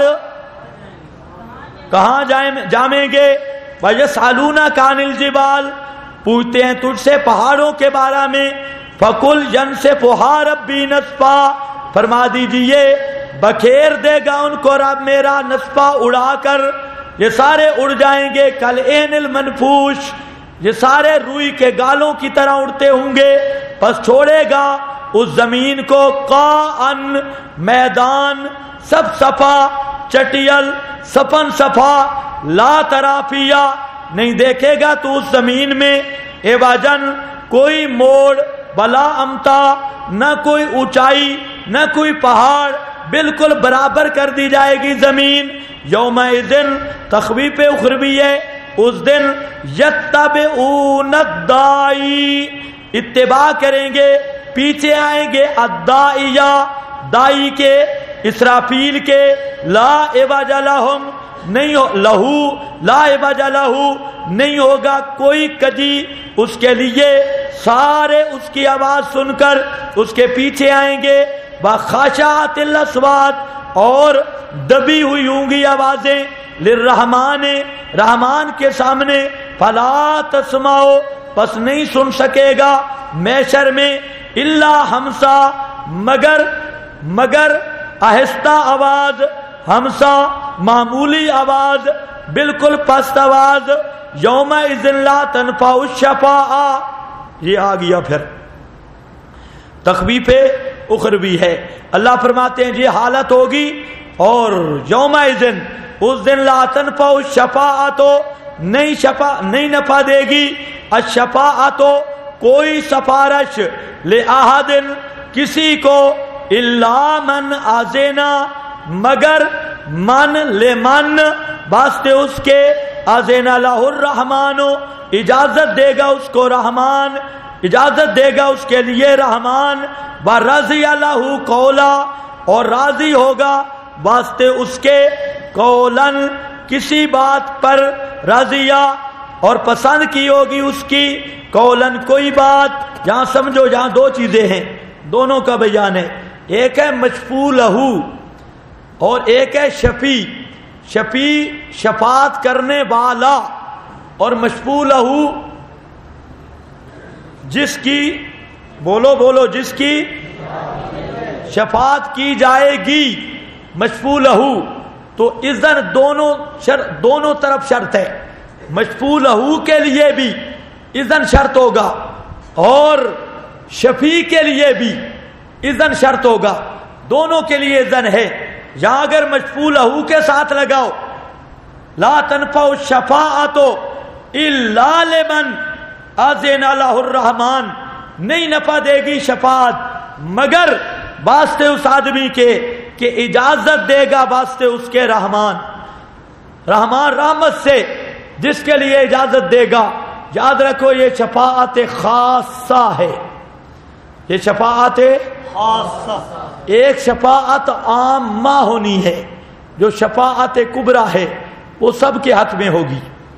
S2: کہاں جائیں گے؟ وَيَسْأَلُونَكَ عَنِ الْجِبَالِ پوچھتے ہیں تجھ سے پہاڑوں کے بارے میں. فَقُلْ يَنْسِفُهَا رَبِّي نَسْفًا فرما دیجئے بکھیر دے گا ان کو رب میرا نسفا اڑا کر. یہ سارے اڑ جائیں گے کالعین المنفوش یہ سارے روئی کے گالوں کی طرح اڑتے ہوں گے. پس چھوڑے گا اس زمین کو قاعن میدان سب صفا چٹیل سفن صفا لا ترافیہ نہیں دیکھے گا تو اس زمین میں عوجن کوئی موڑ بلا امتا نہ کوئی اونچائی نہ کوئی پہاڑ بالکل برابر کر دی جائے گی زمین. یومئذ تخویف اخروی ہے اس دن یتبعون الدائی اتباع کریں گے پیچھے آئیں گے الدائیہ دائی کے اسرافیل کے لا عوج لہم نہیں لہو لا عوج لہو نہیں ہوگا کوئی کجی اس کے لیے، سارے اس کی آواز سن کر اس کے پیچھے آئیں گے، بخاشعات الاصوات اور دبی ہوئی ہوں گی آوازیں، للرحمان رحمان کے سامنے، فلا تسمعوا پس نہیں سن سکے گا محشر میں الا ہمسا مگر آہستہ آواز، ہمسا معمولی آواز، بالکل پست آواز، یومئذ لا تنفع الشفاعہ، یہ آ گیا پھر تخویف اخروی ہے۔ اللہ فرماتے ہیں یہ حالت ہوگی، اور یومئذ اس دن لا تنفع الشفاعہ نہیں نفع دے گی، الشفاعہ کوئی سفارش، لأحد کسی کو، الا من آذینا مگر من لمن واسطے اس کے، آذینا لہ الرحمن اجازت دے گا اس کو رحمان، اجازت دے گا اس کے لیے رحمان، ورضی لہ قولا اور راضی ہوگا واسطے اس کے، قولن کسی بات پر، رضیہ اور پسند کی ہوگی اس کی، قولن کوئی بات۔ یہاں سمجھو یہاں دو چیزیں ہیں، دونوں کا بیان ہے، ایک ہے مشفوع لہو اور ایک ہے شفیع شفاعت کرنے والا، اور مشفوع لہو جس کی بولو جس کی شفاعت کی جائے گی، مشفوع لہو تو اذن دونوں طرف شرط ہے، مشفوع لہو کے لیے بھی اذن شرط ہوگا اور شفیع کے لیے بھی اذن شرط ہوگا، دونوں کے لیے اذن ہے۔ یا اگر مشفوع لہو کے ساتھ لگاؤ، لا تنفع الشفاعۃ الا لمن اذن لہ الرحمن، نہیں نفع دے گی شفاعت مگر واسطے اس آدمی کے کہ اجازت دے گا واسطے اس کے رحمان رحمت سے جس کے لیے اجازت دے گا۔ یاد رکھو یہ شفاعت خاصہ ہے، یہ شفاعت خاصہ، ایک شفاعت عامہ ہونی ہے، جو شفاعت کبریٰ ہے وہ سب کے حق میں ہوگی۔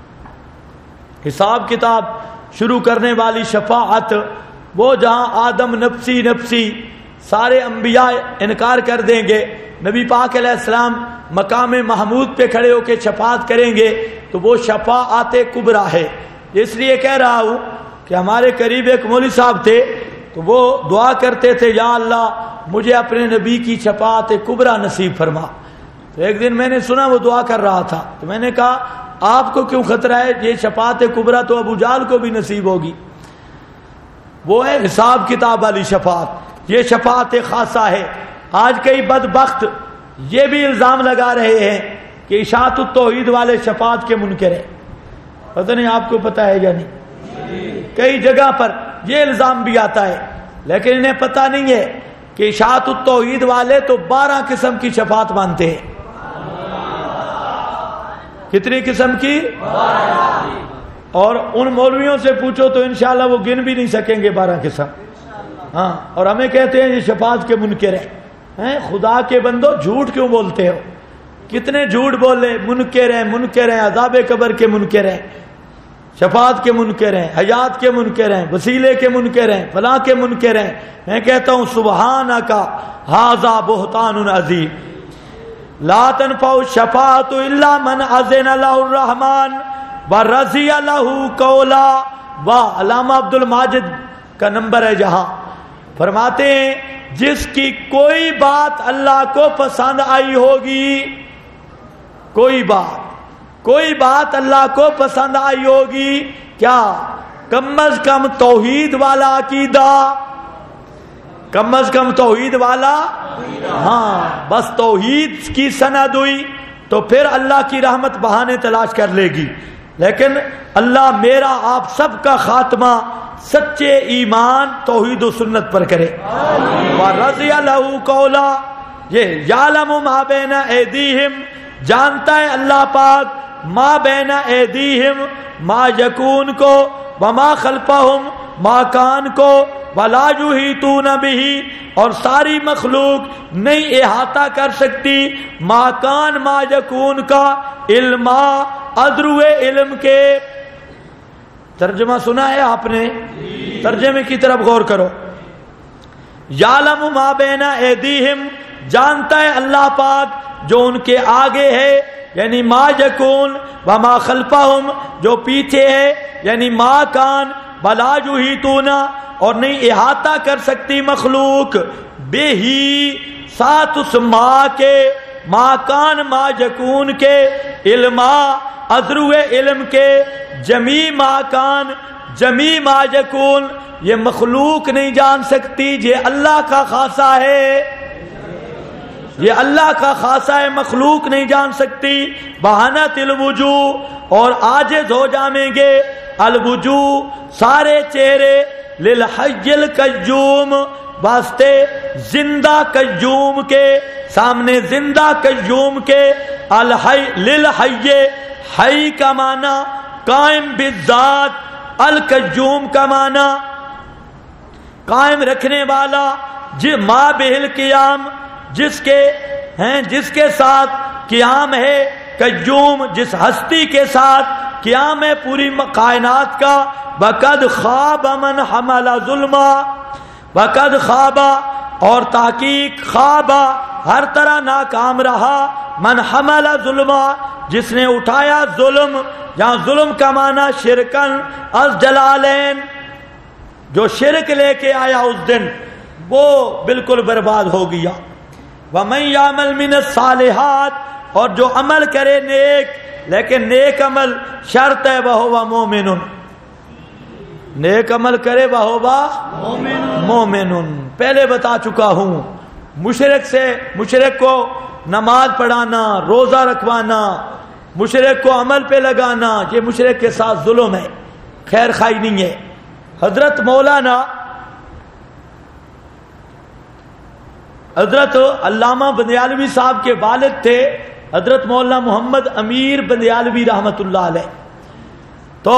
S2: حساب کتاب شروع کرنے والی شفاعت وہ جہاں آدم نفسی سارے انبیاء انکار کر دیں گے، نبی پاک علیہ السلام مقام محمود پہ کھڑے ہو کے شفاعت کریں گے، تو وہ شفاعت کبریٰ ہے۔ اس لیے کہہ رہا ہوں کہ ہمارے قریب ایک مولوی صاحب تھے، تو وہ دعا کرتے تھے یا اللہ مجھے اپنے نبی کی شفاعت کبریٰ نصیب فرما۔ تو ایک دن میں نے سنا وہ دعا کر رہا تھا، تو میں نے کہا آپ کو کیوں خطرہ ہے، یہ شفاعت کبریٰ تو ابو جہل کو بھی نصیب ہوگی، وہ ہے حساب کتاب والی شفاعت، یہ شفاعت خاصہ ہے۔ آج کئی بدبخت یہ بھی الزام لگا رہے ہیں کہ اشاعت التوحید والے شفاعت کے منکر ہیں، پتہ نہیں آپ کو پتہ ہے یا نہیں، کئی جگہ پر یہ الزام بھی آتا ہے، لیکن انہیں پتہ نہیں ہے کہ اشاعت التوحید والے تو 12 قسم کی شفاعت مانتے ہیں۔ کتنی قسم کی؟ اور ان مولویوں سے پوچھو تو انشاءاللہ وہ گن بھی نہیں سکیں گے 12 قسم۔ ہاں، اور ہمیں کہتے ہیں یہ شفاعت کے منکر ہیں۔ خدا کے بندو جھوٹ کیوں بولتے ہو؟ کتنے جھوٹ بولے، منکر ہیں، عذاب قبر کے منکر ہیں، شفاعت کے منکر ہیں، حیات کے منکر ہیں، وسیلے کے منکر ہیں، فلاں کے منکر ہیں۔ میں کہتا ہوں سبحانک ھذا بہتان عظیم، لا تنفع الشفاعۃ الا من اذن لہ الرحمن ورضی لہ قولا۔ واہ، علامہ عبد الماجد کا نمبر ہے جہاں فرماتے ہیں جس کی کوئی بات اللہ کو پسند آئی ہوگی، کوئی بات اللہ کو پسند آئی ہوگی، کیا کم از کم توحید والا عقیدہ، کم از کم توحید والا، ہاں بس توحید کی سند ہوئی تو پھر اللہ کی رحمت بہانے تلاش کر لے گی۔ لیکن اللہ میرا آپ سب کا خاتمہ سچے ایمان توحید و سنت پر کرے۔ وَرَضِيَ لَهُ قَوْلًا، یہ یعلم ما بین ایدیہم، جانتا ہے اللہ پاک ما بین ایدیہم، ما یکون کو، وما خلفہم، ما کان کو، ولا یحیطون بہ، اور ساری مخلوق نہیں احاطہ کر سکتی ما کان ما یکون کا علم، ادرو علم کے۔ ترجمہ سنا ہے آپ نے؟ ترجمے کی طرف غور کرو۔ یعلم ما بین ایدیہم، جانتا ہے اللہ پاک جو ان کے آگے ہے، یعنی ما یکون، وما خلفہم، جو پیچھے ہے یعنی ما کان، ولا یحیطون، اور نہیں احاطہ کر سکتی مخلوق بہی، ساتھ اس ما کے، ما کان ما یکون کے، علما، ادرو علم کے، جمی ما کان جمی ما یکون، یہ مخلوق نہیں جان سکتی، یہ اللہ کا خاصہ ہے، یہ اللہ کا خاصہ ہے، مخلوق نہیں جان سکتی۔ بہانت الوجوہ، اور عاجز ہو جائیں گے الوجوہ، سارے چہرے، للحی القیوم، واسطے زندہ قیوم کے، سامنے زندہ قیوم کے، الحی للحی، حی کا معنی قائم بالذات، القیوم کا معنی قائم رکھنے والا، ما بہل قیام، جس کے ساتھ قیام ہے، قیوم جس ہستی کے ساتھ قیام ہے پوری کائنات کا۔ وقد خواب من حمل ظلما، وقد خواب، اور تحقیق خواب، ہر طرح ناکام رہا، من حمل ظلما، جس نے اٹھایا ظلم، جہاں ظلم کا معنی شرکن از جلالین، جو شرک لے کے آیا اس دن وہ بالکل برباد ہو گیا۔ وَمَن يَعْمَلْ مِنَ الصَّالِحَاتِ، اور جو عمل کرے نیک، لیکن نیک عمل شرط ہے وَهُوَ مُؤْمِنٌ، نیک عمل کرے وَهُوَ مُؤْمِنٌ۔ پہلے بتا چکا ہوں، مشرک کو نماز پڑھانا، روزہ رکھوانا، مشرک کو عمل پہ لگانا، یہ مشرک کے ساتھ ظلم ہے، خیر خواہی نہیں ہے۔ حضرت علامہ بندیالوی صاحب کے والد تھے حضرت مولانا محمد امیر بندیالوی رحمت اللہ علیہ، تو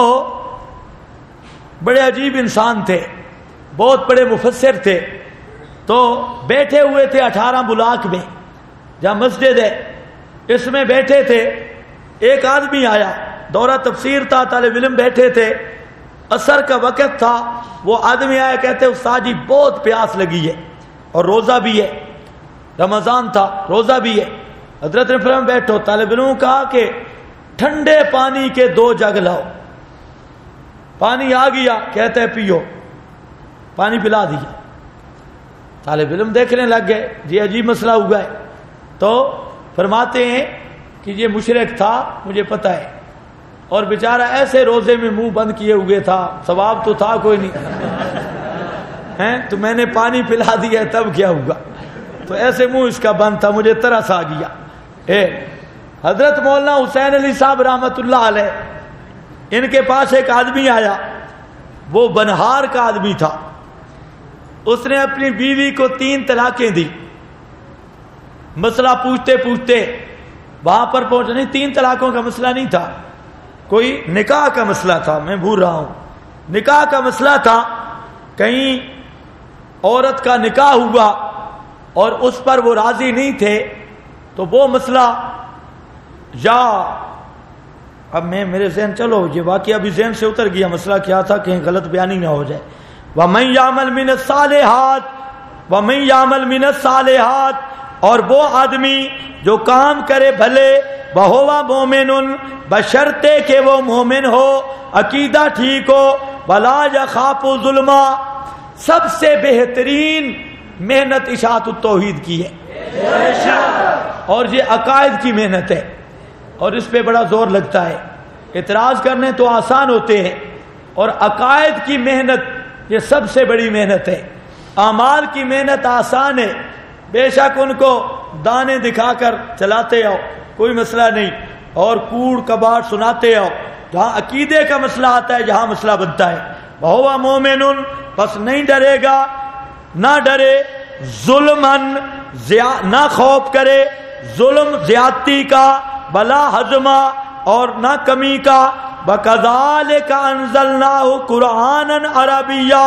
S2: بڑے عجیب انسان تھے، بہت بڑے مفسر تھے۔ تو بیٹھے ہوئے تھے 18 بلاک میں، جہاں مسجد ہے، اس میں بیٹھے تھے، ایک آدمی آیا، دورہ تفسیر تھا، طالب علم بیٹھے تھے، عصر کا وقت تھا، وہ آدمی آیا، کہتے استاد جی بہت پیاس لگی ہے اور روزہ بھی ہے، رمضان تھا، روزہ بھی ہے۔ حضرت نے فرمایا بیٹھو، طالب علموں کہا کہ ٹھنڈے پانی کے 2 جگ لاؤ، پانی آ گیا، کہتے ہیں پیو، پانی پلا دیا۔ طالب علم دیکھنے لگ گئے، یہ عجیب مسئلہ ہوا ہے، تو فرماتے ہیں کہ یہ مشرک تھا، مجھے پتہ ہے، اور بیچارہ ایسے روزے میں منہ بند کیے ہوئے تھا، ثواب تو تھا کوئی نہیں ہیں، تو میں نے پانی پلا دیا تب کیا ہوگا، تو ایسے منہ اس کا بند تھا، مجھے ترس آ گیا۔ حضرت مولانا حسین علی صاحب رحمت اللہ علیہ، ان کے پاس ایک آدمی آیا، وہ بنہار کا آدمی تھا، اس نے اپنی بیوی کو 3 طلاقیں دی، مسئلہ پوچھتے پوچھتے وہاں پر پہنچا، نہیں 3 طلاقوں کا مسئلہ نہیں تھا، کوئی نکاح کا مسئلہ تھا، میں بھول رہا ہوں، نکاح کا مسئلہ تھا، کہیں عورت کا نکاح ہوا اور اس پر وہ راضی نہیں تھے، تو وہ مسئلہ، یا اب میرے ذہن، چلو یہ واقعہ ابھی ذہن سے اتر گیا، مسئلہ کیا تھا، کہیں غلط بیانی نہ ہو جائے۔ وَمَن يَعْمَلْ مِنَ الصَّالِحَاتِ، وَمَن يَعْمَلْ مِنَ الصَّالِحَاتِ، اور وہ آدمی جو کام کرے بھلے، وَهُوَ مُؤْمِنٌ، بشرطے کہ وہ مومن ہو، عقیدہ ٹھیک ہو، وَلَا يَخَافُ ظُلْمًا، سب سے بہترین محنت اشاعت التوحید کی ہے، اور یہ عقائد کی محنت ہے، اور اس پہ بڑا زور لگتا ہے، اعتراض کرنے تو آسان ہوتے ہیں، اور عقائد کی محنت یہ سب سے بڑی محنت ہے۔ اعمال کی محنت آسان ہے، بے شک ان کو دانے دکھا کر چلاتے ہو، کوئی مسئلہ نہیں، اور کوڑ کباڑ سناتے ہو، جہاں عقیدے کا مسئلہ آتا ہے، جہاں مسئلہ بنتا ہے، وَهُوَ مُؤْمِنٌ، بس نہیں ڈرے گا، نہ ڈرے، ظلمن، نہ خوف کرے، ظلم زیادتی کا، بلا ہضما، اور نہ کمی کا، وَكَذَلِكَ أَنزَلْنَاهُ قُرْآنًا عَرَبِيًّا،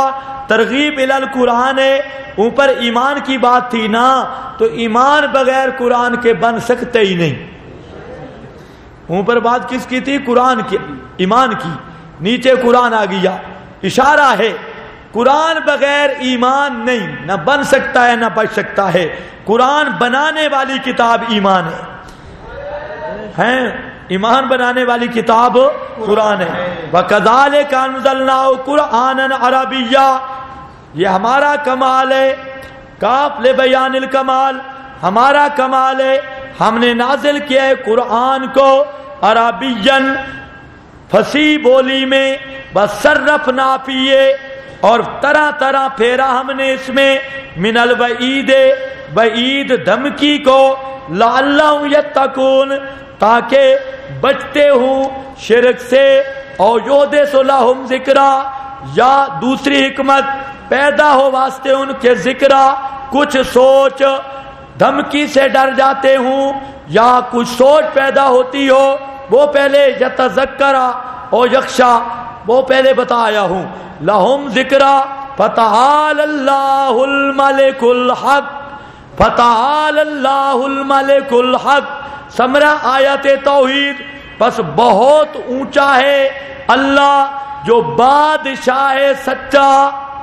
S2: ترغیب الی القرآن ہے، اوپر ایمان کی بات تھی نا، تو ایمان بغیر قرآن کے بن سکتے ہی نہیں. اوپر بات کس کی تھی؟ قرآن کی، ایمان کی. نیچے قرآن آ گیا، اشارہ ہے قرآن بغیر ایمان نہیں، نہ بن سکتا ہے نہ بچ سکتا ہے. قرآن بنانے والی کتاب ایمان ہے، ایمان بنانے والی کتاب قرآن ہے. وَكَذَلِكَ أَنزَلْنَاهُ قُرْآنًا عَرَبِيًّا، یہ ہمارا کمال ہے. کاف لبیان الکمال، ہمارا کمال ہے. ہم نے نازل کیا ہے قرآن کو عربیًا، فصیح بولی میں. وَصَرَّفْنَا فِیہ، اور طرح طرح پھیرا ہم نے اس میں من الوعید، وعید دھمکی کو، لعلہم یتقون، تاکہ بچتے ہوں شرک سے. اور یحدث لہم ذکرا، یا دوسری حکمت پیدا ہو واسطے ان کے ذکرا، کچھ سوچ، دھمکی سے ڈر جاتے ہوں یا کچھ سوچ پیدا ہوتی ہو، وہ پہلے یتذکرا اور یخشا، وہ پہلے بتایا ہوں. لہم ذکرا فتعال اللہ الملک الحق، فتعال اللہ الملک الحق. ثمرہ آیت توحید، بس بہت اونچا ہے اللہ جو بادشاہ سچا،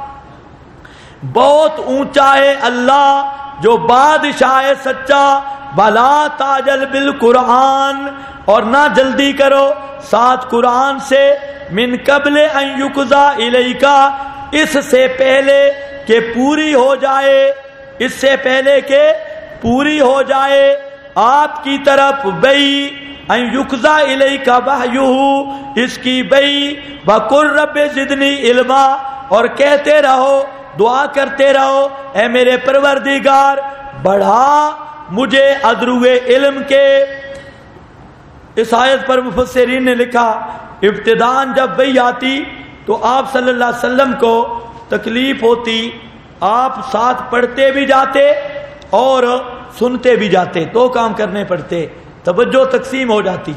S2: بہت اونچا ہے اللہ جو بادشاہ سچا. بلا تاجل بالقرآن، اور نہ جلدی کرو ساتھ قرآن سے. من قبل ان یقضی الیک، اس سے پہلے کہ پوری ہو جائے، اس سے پہلے کہ پوری ہو جائے آپ کی طرف وحی. ان یقضی الیک وحیہ، اس کی وحی. وقل رب زدنی علما، اور کہتے رہو، دعا کرتے رہو، اے میرے پروردگار بڑھا مجھے ادروے علم کے. اس آیت پر مفسرین نے لکھا ابتداءً جب وحی آتی تو آپ صلی اللہ علیہ وسلم کو تکلیف ہوتی، آپ ساتھ پڑھتے بھی جاتے اور سنتے بھی جاتے، دو کام کرنے پڑتے، توجہ تقسیم ہو جاتی.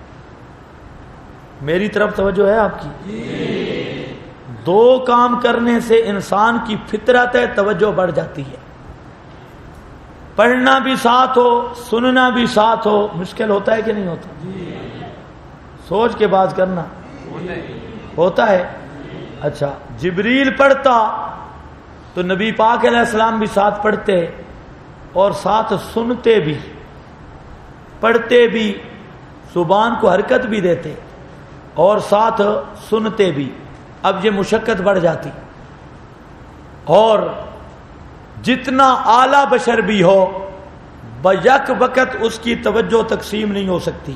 S2: میری طرف توجہ ہے آپ کی؟ دو کام کرنے سے انسان کی فطرت ہے توجہ بڑھ جاتی ہے. پڑھنا بھی ساتھ ہو، سننا بھی ساتھ ہو، مشکل ہوتا ہے کہ نہیں ہوتا؟ سوچ کے بات کرنا ہوتا ہے. اچھا، جبریل پڑھتا تو نبی پاک علیہ السلام بھی ساتھ پڑھتے اور ساتھ سنتے بھی، پڑھتے بھی، زبان کو حرکت بھی دیتے اور ساتھ سنتے بھی. اب یہ مشقت بڑھ جاتی، اور جتنا اعلیٰ بشر بھی ہو بیک وقت اس کی توجہ تقسیم نہیں ہو سکتی.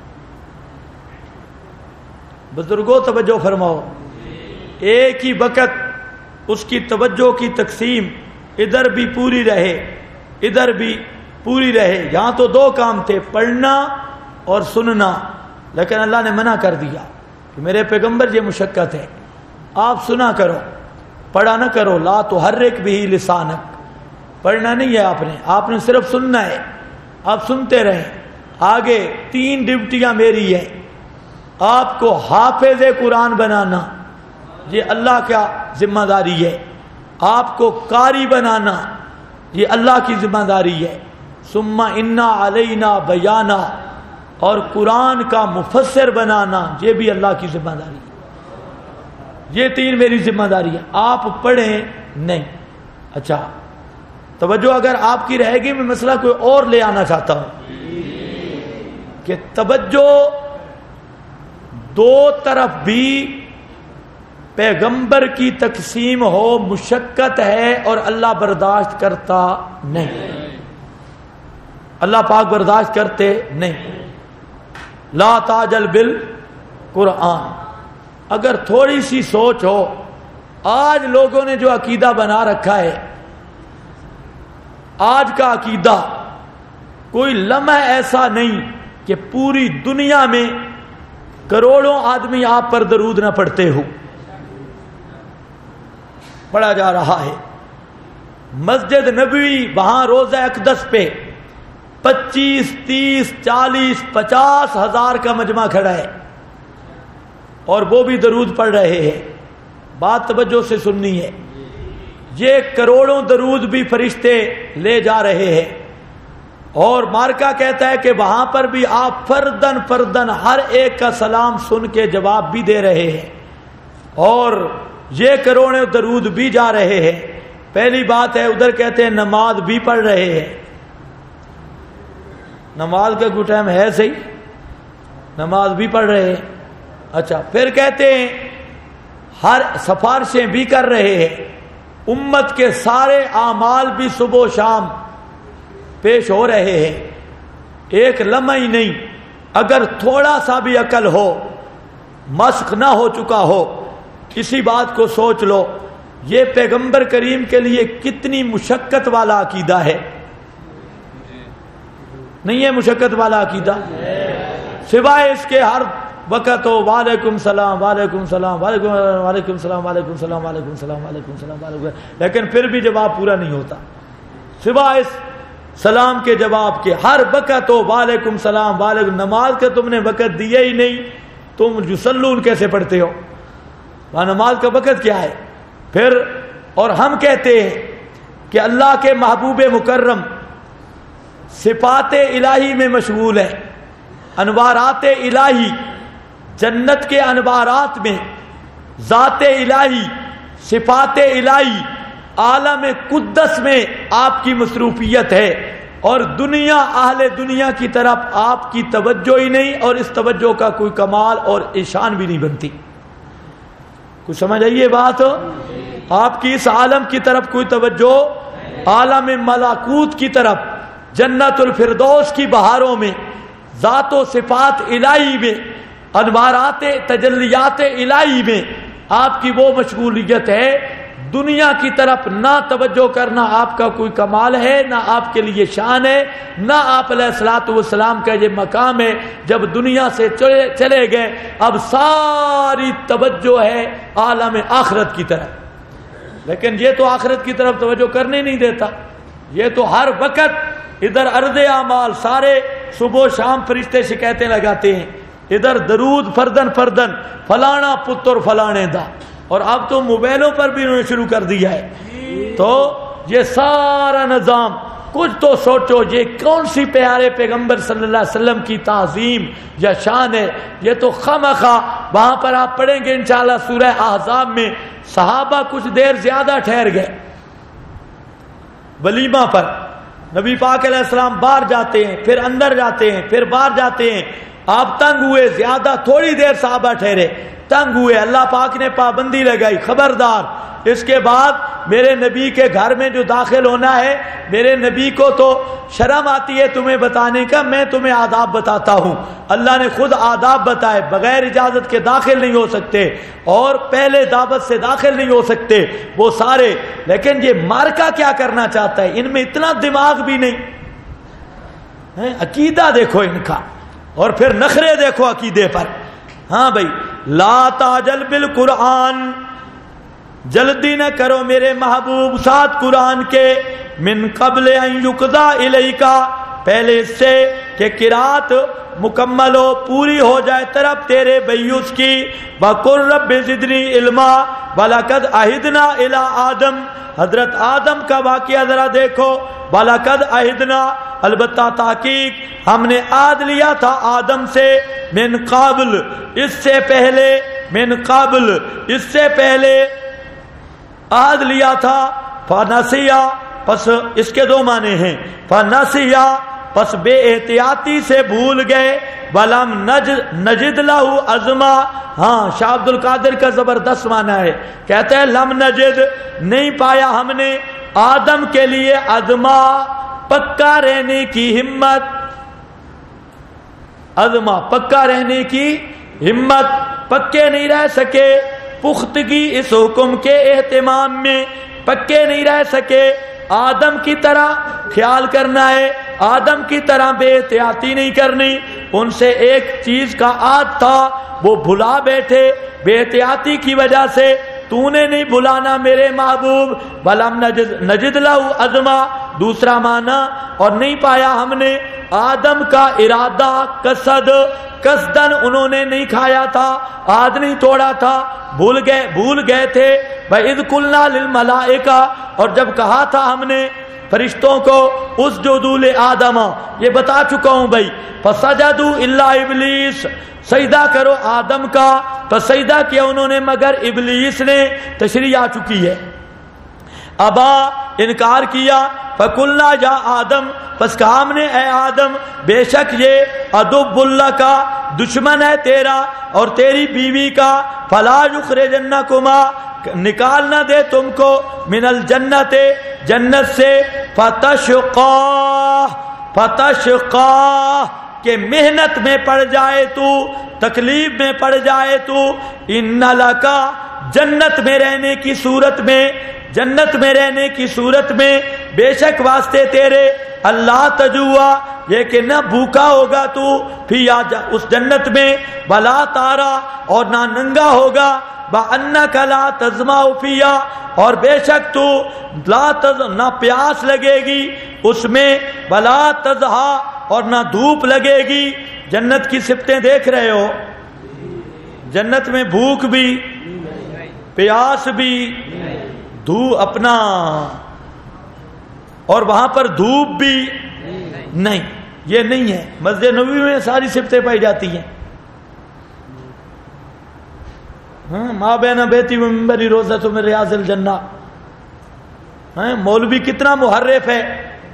S2: بزرگوں توجہ فرماؤ، ایک ہی وقت اس کی توجہ کی تقسیم ادھر بھی پوری رہے ادھر بھی پوری رہے. یہاں تو دو کام تھے، پڑھنا اور سننا، لیکن اللہ نے منع کر دیا کہ میرے پیغمبر یہ مشقت ہے، آپ سنا کرو، پڑھا نہ کرو. لا تحرک بھی لسانک، پڑھنا نہیں ہے آپ نے صرف سننا ہے. آپ سنتے رہیں. آگے 3 ڈیوٹیاں میری ہیں. آپ کو حافظ قرآن بنانا، یہ اللہ کا ذمہ داری ہے. آپ کو قاری بنانا، یہ اللہ کی ذمہ داری ہے. ثم انا علینا بیانا، اور قرآن کا مفسر بنانا، یہ بھی اللہ کی ذمہ داری ہے. یہ 3 میری ذمہ داری ہے. آپ پڑھیں نہیں. اچھا توجہ اگر آپ کی رہے گی، میں مسئلہ کوئی اور لے آنا چاہتا ہوں کہ توجہ دو طرف بھی پیغمبر کی تقسیم ہو مشقت ہے اور اللہ برداشت کرتا نہیں، اللہ پاک برداشت کرتے نہیں. لا تاجل بالقرآن. اگر تھوڑی سی سوچ ہو، آج لوگوں نے جو عقیدہ بنا رکھا ہے، آج کا عقیدہ، کوئی لمحہ ایسا نہیں کہ پوری دنیا میں کروڑوں آدمی آپ پر درود نہ پڑھتے ہو. پڑھا جا رہا ہے. مسجد نبوی، وہاں روزہ اقدس پہ 25, 30, 40, 50 ہزار کا مجمع کھڑا ہے اور وہ بھی درود پڑھ رہے ہیں. بات توجہ سے سننی ہے. یہ کروڑوں درود بھی فرشتے لے جا رہے ہیں، اور مارکا کہتا ہے کہ وہاں پر بھی آپ فردن فردن ہر ایک کا سلام سن کے جواب بھی دے رہے ہیں، اور یہ کروڑوں درود بھی جا رہے ہیں۔ پہلی بات ہے ادھر کہتے ہیں نماز بھی پڑھ رہے ہیں۔ نماز کا کوئی ٹائم ہے صحیح؟ نماز بھی پڑھ رہے ہیں۔ اچھا، پھر کہتے ہیں ہر سفارشیں بھی کر رہے ہیں، امت کے سارے اعمال بھی صبح و شام پیش ہو رہے ہیں، ایک لمحہ ہی نہیں۔ اگر تھوڑا سا بھی عقل ہو، مشق نہ ہو چکا ہو، کسی بات کو سوچ لو، یہ پیغمبر کریم کے لیے کتنی مشقت والا عقیدہ ہے؟ نہیں ہے مشقت والا عقیدہ؟ سوائے اس کے ہر وقت ہو وعلیکم السلام وعلیکم السلام وعلیکم السلام وعلیکم السلام وعلیکم السلام وعلیکم السلام وعلیکم، لیکن پھر بھی جواب پورا نہیں ہوتا۔ سوائے اس سلام کے جواب کے ہر وقت ہو وعلیکم السلام وعلیکم، نماز کا تم نے وقت دیا ہی نہیں، تم یصلون کیسے پڑھتے ہو؟ وہاں نماز کا وقت کیا ہے؟ پھر اور ہم کہتے ہیں کہ اللہ کے محبوب مکرم صفات الہی میں مشغول ہے، انوارات الہی، جنت کے انوارات میں ذات الہی، صفات الہی، عالم قدس میں آپ کی مصروفیت ہے، اور دنیا اہل دنیا کی طرف آپ کی توجہ ہی نہیں، اور اس توجہ کا کوئی کمال اور ایشان بھی نہیں بنتی۔ کچھ سمجھ آئیے بات؟ آپ کی اس عالم کی طرف کوئی توجہ، عالم ملکوت کی طرف، جنت الفردوس کی بہاروں میں، ذات و صفات الہی میں، انوارات تجلیات الہی میں آپ کی وہ مشغولیت ہے۔ دنیا کی طرف نہ توجہ کرنا آپ کا کوئی کمال ہے، نہ آپ کے لیے شان ہے، نہ آپ علیہ الصلوۃ والسلام کا یہ مقام ہے۔ جب دنیا سے چلے گئے اب ساری توجہ ہے عالم آخرت کی طرف، لیکن یہ تو آخرت کی طرف توجہ کرنے نہیں دیتا، یہ تو ہر وقت ادھر عرض اعمال سارے صبح و شام فرشتے شکایتیں لگاتے ہیں، ادھر درود فردن فردن، فلانا پتر فلانے دا، اور اب تو موبائلوں پر بھی انہوں نے شروع کر دیا ہے۔ تو یہ سارا نظام، کچھ تو سوچو یہ کون سی پیارے پیغمبر صلی اللہ علیہ وسلم کی تعظیم یا شان ہے؟ یہ تو خامخواہ وہاں پر آپ پڑھیں گے انشاءاللہ سورہ احزاب میں، صحابہ کچھ دیر زیادہ ٹھہر گئے ولیمہ پر، نبی پاک علیہ السلام باہر جاتے ہیں، پھر اندر جاتے ہیں، پھر باہر جاتے ہیں، آپ تنگ ہوئے، زیادہ تھوڑی دیر صحابہ ٹھہرے، تنگ ہوئے، اللہ پاک نے پابندی لگائی، خبردار اس کے بعد میرے نبی کے گھر میں جو داخل ہونا ہے، میرے نبی کو تو شرم آتی ہے تمہیں بتانے کا، میں تمہیں آداب بتاتا ہوں۔ اللہ نے خود آداب بتائے، بغیر اجازت کے داخل نہیں ہو سکتے، اور پہلے دعوت سے داخل نہیں ہو سکتے وہ سارے۔ لیکن یہ مارکا کیا کرنا چاہتا ہے؟ ان میں اتنا دماغ بھی نہیں، عقیدہ دیکھو ان کا، اور پھر نخرے دیکھو عقیدے پر۔ ہاں بھائی، لا تعجل بالقرآن، جلدی نہ کرو میرے محبوب ساتھ قرآن کے، من قبل ان یقضا الیک، پہلے اس سے کہ قرات مکمل ہو، پوری ہو جائے طرف تیرے بیوس کی۔ وقل رب زدنی علما ولقد عہدنا الی آدم، حضرت آدم کا واقعہ ذرا دیکھو، ولقد عہدنا، البتہ تحقیق ہم نے عہد لیا تھا آدم سے، من قبل، اس سے پہلے، من قبل، اس سے پہلے عہد لیا تھا، فنسیا، پس اس کے دو معنی ہیں، فنسیا، پس بے احتیاطی سے بھول گئے، ولم نجد لہ عزما، ہاں شاہ عبد القادر کا زبردست معنی ہے، کہتے ہیں لم نجد، نہیں پایا ہم نے آدم کے لیے عزما، پکا رہنے کی ہمت، عزما پکا رہنے کی ہمت، پکے نہیں رہ سکے، پختگی اس حکم کے اہتمام میں پکے نہیں رہ سکے، آدم کی طرح خیال کرنا ہے، آدم کی طرح بے احتیاطی نہیں کرنی، ان سے ایک چیز کا عہد تھا وہ بھلا بیٹھے، بے احتیاطی کی وجہ سے تو نے نہیں بھلانا میرے محبوب، ولم نجد لہ عزما، دوسرا معنی اور نہیں پایا ہم نے آدم کا ارادہ قصد قصدن انہوں نے نہیں کھایا تھا، ہاتھ نہیں توڑا تھا، بھول گئے تھے. وَإِذْ قُلْنَا لِلْمَلَائِكَةِ اور جب کہا تھا ہم نے فرشتوں کو اسجدوا لآدم، یہ بتا چکا ہوں بھائی، فسجدوا الا ابلیس، سجدہ کرو آدم کا، تو سجدہ کیا انہوں نے مگر ابلیس نے. تشریح آ چکی ہے. ابا انکار کیا. فقلنا یا آدم، پس کہا ہم نے اے آدم بے شک یہ عدو اللہ کا دشمن ہے تیرا اور تیری بیوی کا، فلا یخرجنکما نکال نہ دے تم کو، من الجنت جنت سے، فتشقا کہ محنت میں پڑ جائے تو، تکلیف میں پڑ جائے تو، ان لکا جنت میں رہنے کی صورت میں بے شک واسطے تیرے، اللہ تجوا یہ کہ نہ بھوکا ہوگا تو پھر اس جنت میں، بلا تارا اور نہ ننگا ہوگا، بأنک لا تظمأ فیہا اور بے شک تو نہ پیاس لگے گی اس میں، بلا تضحا اور نہ دھوپ لگے گی. جنت کی صفتیں دیکھ رہے ہو، جنت میں بھوک بھی، پیاس بھی، اپنا اور وہاں پر دھوپ بھی نہیں، یہ نہیں ہے. مسجد نبوی میں ساری صفتیں پائی جاتی ہیں. ماں بین بیتی و منبری روضۃ من ریاض الجنہ. مولوی کتنا محرف ہے.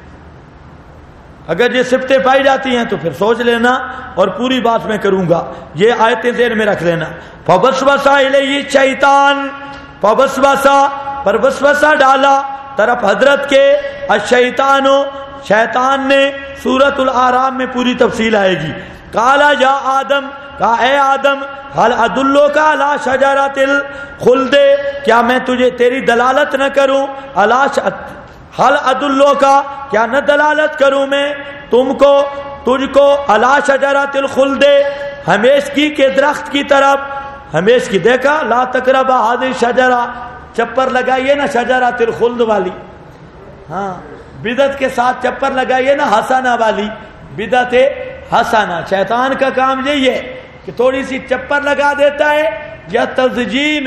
S2: اگر یہ صفتیں پائی جاتی ہیں تو پھر سوچ لینا اور پوری بات میں کروں گا. یہ آیتیں ذہن میں رکھ لینا. فوسوس الیہ الشیطان، پر وسوسہ ڈالا طرف حضرت کے، الشیطان شیطان نے. سورۃ الاعراف میں پوری تفصیل آئے گی. قال یا آدم، کہا اے آدم، حل ادلک علی شجرۃ الخلد، کیا میں تجھے تیری دلالت نہ کروں، حل ادلک کیا نہ دلالت کروں میں تجھ کو علی شجرۃ الخلد ہمیشگی کے درخت کی طرف. ہمیشگی دیکھا، لا تقربا هذه الشجرہ، چپر لگائیے نا شجرۃ الخلد والی. ہاں بدعت کے ساتھ چپر لگائیے نا حسنہ والی، بدعت حسنہ. شیطان کا کام یہی ہے کہ تھوڑی سی چپر لگا دیتا ہے یا تزجین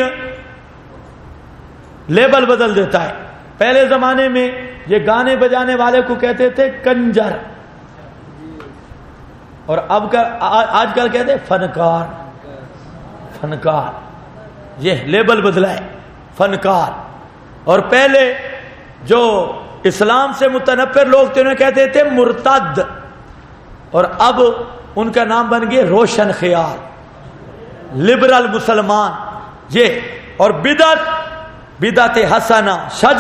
S2: لیبل بدل دیتا ہے. پہلے زمانے میں یہ گانے بجانے والے کو کہتے تھے کنجر، اور آج کل کہتے ہیں فنکار. یہ لیبل بدلا ہے، فنکار. اور پہلے جو اسلام سے متنفر لوگ تھے انہیں کہتے تھے مرتد، اور اب ان کا نام بن گئے روشن خیال، لبرل مسلمان. یہ اور بدعت حسنہ،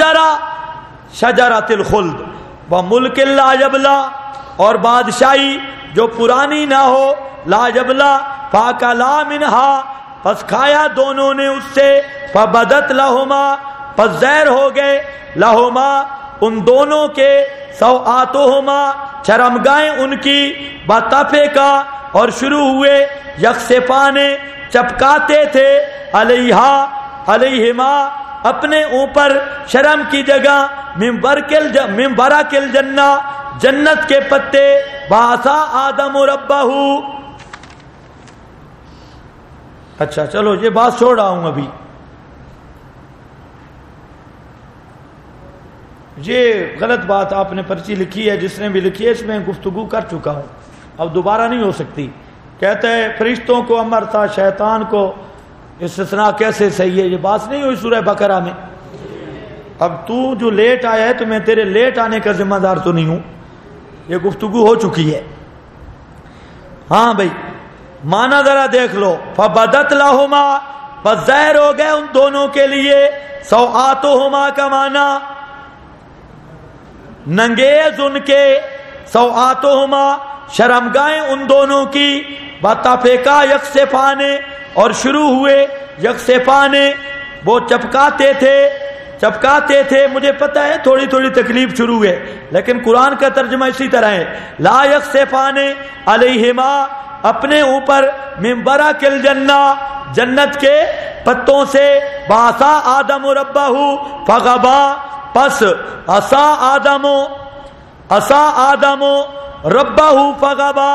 S2: شجرۃ الخلد و ملک لا یبلا، اور بادشاہی جو پرانی نہ ہو، لا یبلا، فاکلا منہا پس کھایا دونوں نے اس سے، فبدت لہما پس ظاہر ہو گئے، لہما ان دونوں کے، سوآتہما چرمگائیں ان کی، بتفقا اور شروع ہوئے، یخصفان چپکاتے تھے، علیہما اپنے اوپر، شرم کی جگہ، من برکل الجنہ جنت کے پتے، بعثا آدم ربہ. اچھا چلو یہ بات چھوڑ رہا ہوں ابھی. یہ غلط بات آپ نے پرچی لکھی ہے، جس نے بھی لکھی ہے اس میں گفتگو کر چکا ہوں، اب دوبارہ نہیں ہو سکتی. کہتا ہے فرشتوں کو امر تھا، شیطان کو استثناء کیسے صحیح ہے؟ یہ بات نہیں ہوئی سورہ بقرہ میں. اب تو جو لیٹ آیا ہے تو میں تیرے لیٹ آنے کا ذمہ دار تو نہیں ہوں، یہ گفتگو ہو چکی ہے. ہاں بھائی مانا ذرا دیکھ لو. فبدت لہما بس ظاہر ہو گئے ان دونوں کے لیے، سوآتہما کا مانا ننگیز ان کے، سوآتہما شرمگاہیں ان دونوں کی، بتفقا یخصفان اور شروع ہوئے، یخصفان وہ چپکاتے تھے. مجھے پتہ ہے تھوڑی تھوڑی تکلیف شروع ہے، لیکن قرآن کا ترجمہ اسی طرح ہے، لا یخصفان علیہما اپنے اوپر، من برکل الجنہ جنت کے پتوں سے، بعثا آدم ربہ فغبا پس عصا آدم عصا آدم ربہ فغوا،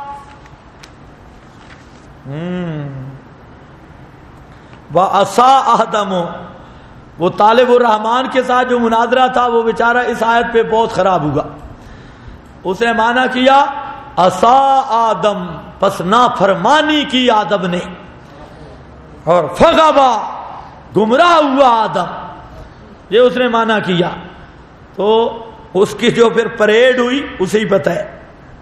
S2: وعصا آدم، وہ طالب الرحمان کے ساتھ جو مناظرہ تھا وہ بیچارہ اس آیت پہ بہت خراب ہوا. اس نے معنی کیا عصا آدم، پس نافرمانی کی آدم نے، اور فغوا، گمراہ ہوا آدم، یہ اس نے معنی کیا. تو اس کی جو پھر پریڈ ہوئی اسے ہی پتہ ہے.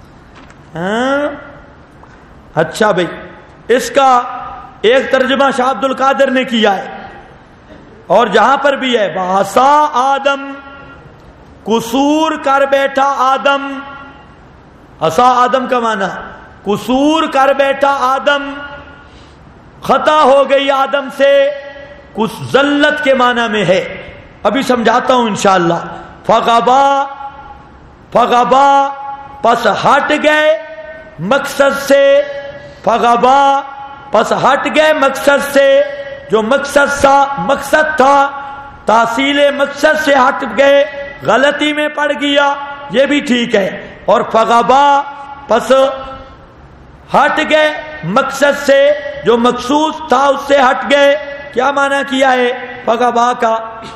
S2: اچھا بھائی، اس کا ایک ترجمہ شاہ عبد القادر نے کیا ہے، اور جہاں پر بھی ہے عصا آدم، قصور کر بیٹھا آدم. عصا آدم کا معنی قصور کر بیٹھا آدم، خطا ہو گئی آدم سے، کچھ ذلت کے معنی میں ہے. ابھی سمجھاتا ہوں انشاءاللہ. فغبا، فغبا پس ہٹ گئے مقصد سے، فغبا پس ہٹ گئے مقصد سے، جو مقصد تھا تحصیل مقصد سے ہٹ گئے، غلطی میں پڑ گیا، یہ بھی ٹھیک ہے. اور فغبا پس ہٹ گئے مقصد سے، جو مقصود تھا اس سے ہٹ گئے. کیا معنی کیا ہے فغبا کا؟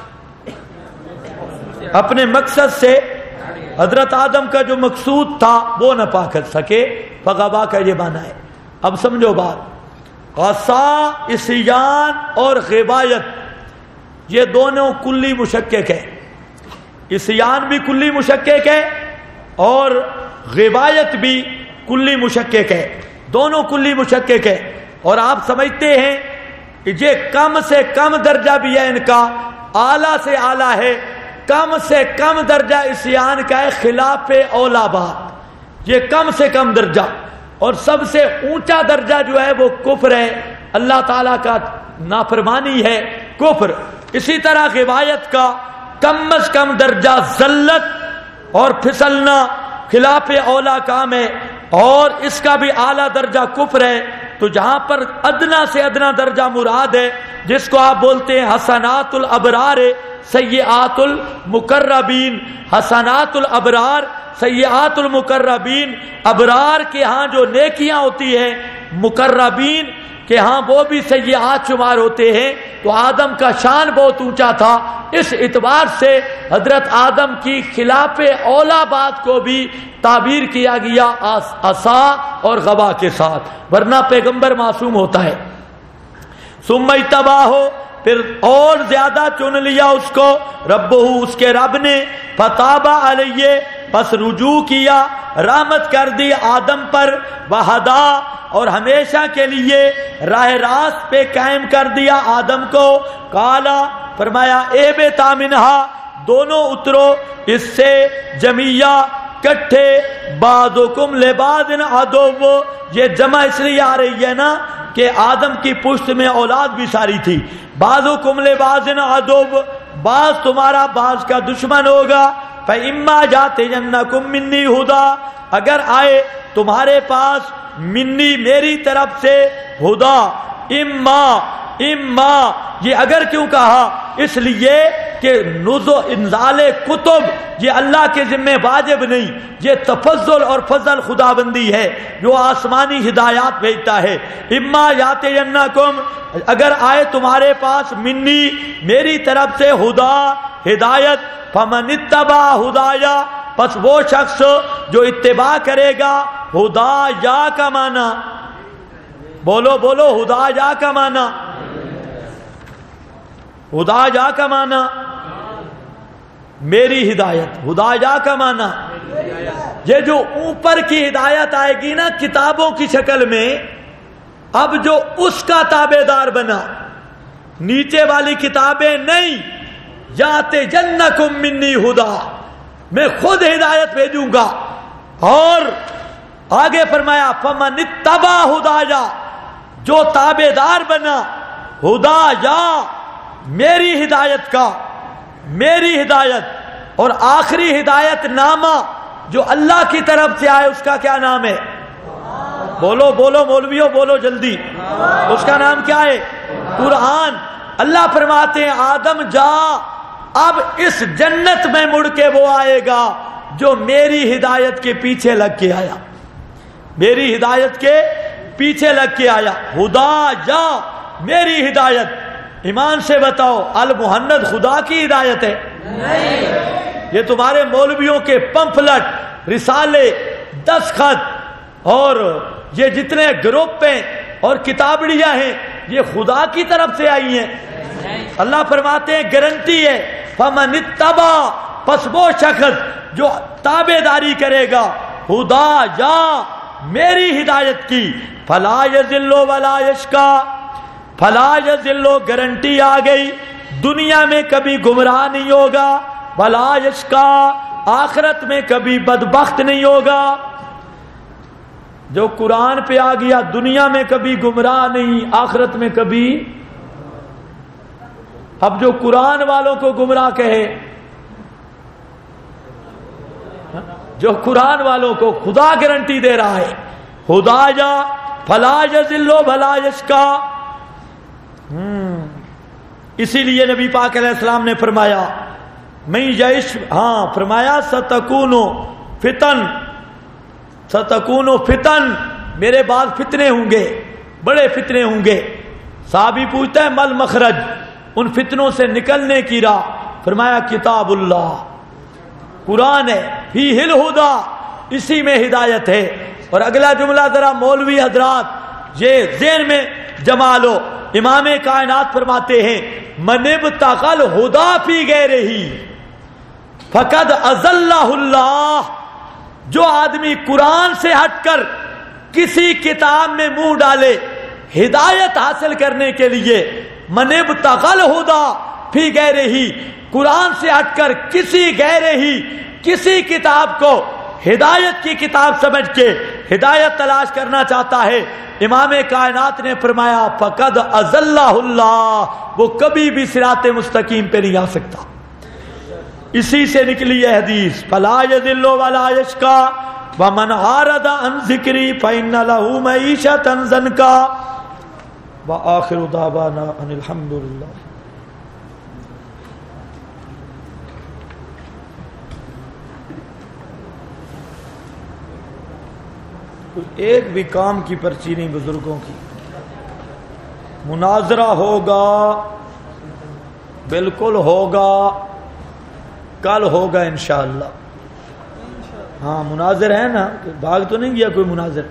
S2: اپنے مقصد سے حضرت آدم کا جو مقصود تھا وہ نہ پا کر سکے، فغبا کا یہ معنی ہے. اب سمجھو بات، عصا عصیان اور غوایت یہ دونوں کلی مشکک ہے. عصیان بھی کلی مشکک ہے اور غوایت بھی کلی مشکک ہے، دونوں کلی مشکک ہے. اور آپ سمجھتے ہیں کہ یہ کم سے کم درجہ بھی ہے ان کا، اعلیٰ سے اعلیٰ ہے. کم سے کم درجہ عصیان کا ہے خلاف اولا بات، یہ کم سے کم درجہ. اور سب سے اونچا درجہ جو ہے وہ کفر ہے، اللہ تعالیٰ کا نافرمانی ہے، کفر. اسی طرح غوایت کا کم از کم درجہ ذلت اور پھسلنا خلاف اولا کام ہے، اور اس کا بھی اعلیٰ درجہ کفر ہے. تو جہاں پر ادنا سے ادنا درجہ مراد ہے، جس کو آپ بولتے ہیں حسنات الابرار سیئات المقربین، حسنات الابرار سیئات المقربین، ابرار کے ہاں جو نیکیاں ہوتی ہیں، مقربین کہ ہاں وہ بھی سیئات شمار ہوتے ہیں. تو آدم کا شان بہت اونچا تھا، اس اعتبار سے حضرت آدم کی خلاف اولا بات کو بھی تعبیر کیا گیا عصا اور غوا کے ساتھ، ورنہ پیغمبر معصوم ہوتا ہے. ثم اجتباہ، پھر اور زیادہ چن لیا اس کو، ربہ اس کے رب نے، فتاب علیہ پس رجوع کیا، رحمت کر دی آدم پر، وہدا اور ہمیشہ کے لیے راہ راست پہ قائم کر دیا آدم کو. قالا فرمایا اے بیتا منہا، دونوں اترو اس سے جمیعہ کٹھے، بعضکم لبعض عدو، یہ جمع اس لیے آ رہی ہے نا کہ آدم کی پشت میں اولاد بھی ساری تھی. بعضکم لبعض عدو، بعض تمہارا بعض کا دشمن ہوگا. فَإِمَّا يَأْتِيَنَّكُم مِّنِّي ہُدًى، اگر آئے تمہارے پاس منی میری طرف سے ہدا. اما یہ اگر کیوں کہا؟ اس لیے کہ انزال کتب یہ اللہ کے ذمہ واجب نہیں، یہ تفضل اور فضل خدا بندی ہے جو آسمانی ہدایات بھیجتا ہے. اما یاتینکم، اگر آئے تمہارے پاس منی میری طرف سے ہدا ہدایت، فمن اتبع ہدایا، پس وہ شخص جو اتباع کرے گا. ہدا یا کا معنی بولو بولو، ہدا یا کا معنی، ہدا یا کا معنی میری ہدایت، ہدا یا کا معنی یہ جو اوپر کی ہدایت آئے گی نا کتابوں کی شکل میں، اب جو اس کا تابع دار بنا، نیچے والی کتابیں نہیں. یاتینکم منی ہدا، میں خود ہدایت بھیجوں گا. اور آگے فرمایا فمن اتبع ہدایا، جو تابع دار بنا ہدا یا میری ہدایت کا، میری ہدایت. اور آخری ہدایت نامہ جو اللہ کی طرف سے آئے اس کا کیا نام ہے؟ بولو بولو مولویوں بولو جلدی، اس کا نام کیا ہے؟ قرآن. اللہ فرماتے ہیں آدم جا، اب اس جنت میں مڑ کے وہ آئے گا جو میری ہدایت کے پیچھے لگ کے آیا، میری ہدایت کے پیچھے لگ کے آیا. خدا جا میری ہدایت. ایمان سے بتاؤ المحند خدا کی ہدایت ہے؟ نہیں. یہ تمہارے مولویوں کے پمفلٹ، رسالے، دستخط اور یہ جتنے گروپ ہیں اور کتابڑیاں ہیں یہ خدا کی طرف سے آئی ہیں. اللہ فرماتے ہیں گارنٹی ہے فمن اتبع، پس وہ شخص جو تابع داری کرے گا خدا جا میری ہدایت کی، فلا یضل ولا یشقی، فلا یضل گارنٹی آ گئی، دنیا میں کبھی گمراہ نہیں ہوگا، ولا یشقی آخرت میں کبھی بدبخت نہیں ہوگا. جو قرآن پہ آ گیا دنیا میں کبھی گمراہ نہیں، آخرت میں کبھی. اب جو قرآن والوں کو گمراہ کہے، جو قرآن والوں کو خدا گارنٹی دے رہا ہے خدا جا فلا یضل ولا یشقی. اسی لیے نبی پاک علیہ السلام نے فرمایا میں یعش، فرمایا ستکون فتن، ستکون فتن، میرے بعد فتنے ہوں گے، بڑے فتنے ہوں گے. صحابی پوچھتا ہے مل مخرج، ان فتنوں سے نکلنے کی راہ. فرمایا کتاب اللہ، قرآن ہے، فیہ الہدی، اسی میں ہدایت ہے. اور اگلا جملہ ذرا مولوی حضرات یہ ذہن میں جما لو. امام کائنات فرماتے ہیں من ابتغى الہدی فی غیرہ فقد اضلہ اللہ. جو آدمی قرآن سے ہٹ کر کسی کتاب میں منہ ڈالے ہدایت حاصل کرنے کے لیے، من ابتغى الہدی فی غیرہ، قرآن سے ہٹ کر کسی غیرہ کسی کتاب کو ہدایت کی کتاب سمجھ کے ہدایت تلاش کرنا چاہتا ہے، امام کائنات نے فرمایا فقد اضلہ اللہ، وہ کبھی بھی صراط مستقیم پہ نہیں آ سکتا. اسی سے نکلی ہے حدیث فلا یضل ولا یشقی ومن اعرض عن ذکری فإن له معیشۃ ضنکا. وآخر دعوانا ان الحمد للہ. ایک بھی کام کی پرچی نہیں بزرگوں کی. مناظرہ ہوگا، بالکل ہوگا، کل ہوگا انشاءاللہ. ہاں مناظر ہے نا، بھاگ تو نہیں گیا کوئی مناظر.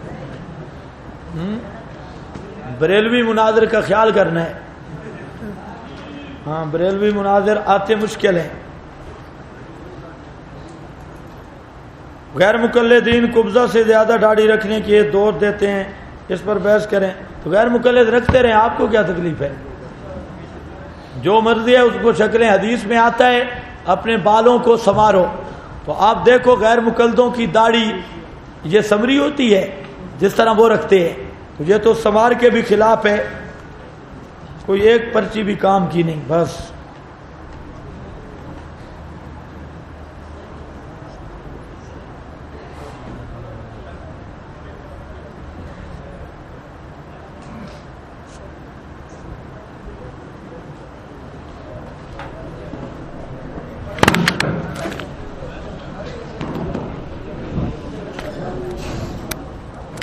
S2: بریلوی مناظر کا خیال کرنا ہے. ہاں بریلوی مناظر آتے مشکل ہیں. غیر مقلدین قبضہ سے زیادہ داڑھی رکھنے کی دور دیتے ہیں، اس پر بحث کریں. تو غیر مقلد رکھتے رہیں، آپ کو کیا تکلیف ہے؟ جو مرضی ہے اس کو شکلیں. حدیث میں آتا ہے اپنے بالوں کو سنوارو. تو آپ دیکھو غیر مقلدوں کی داڑھی یہ سمری ہوتی ہے جس طرح وہ رکھتے ہیں، تو یہ تو سنوار کے بھی خلاف ہے. کوئی ایک پرچی بھی کام کی نہیں. بس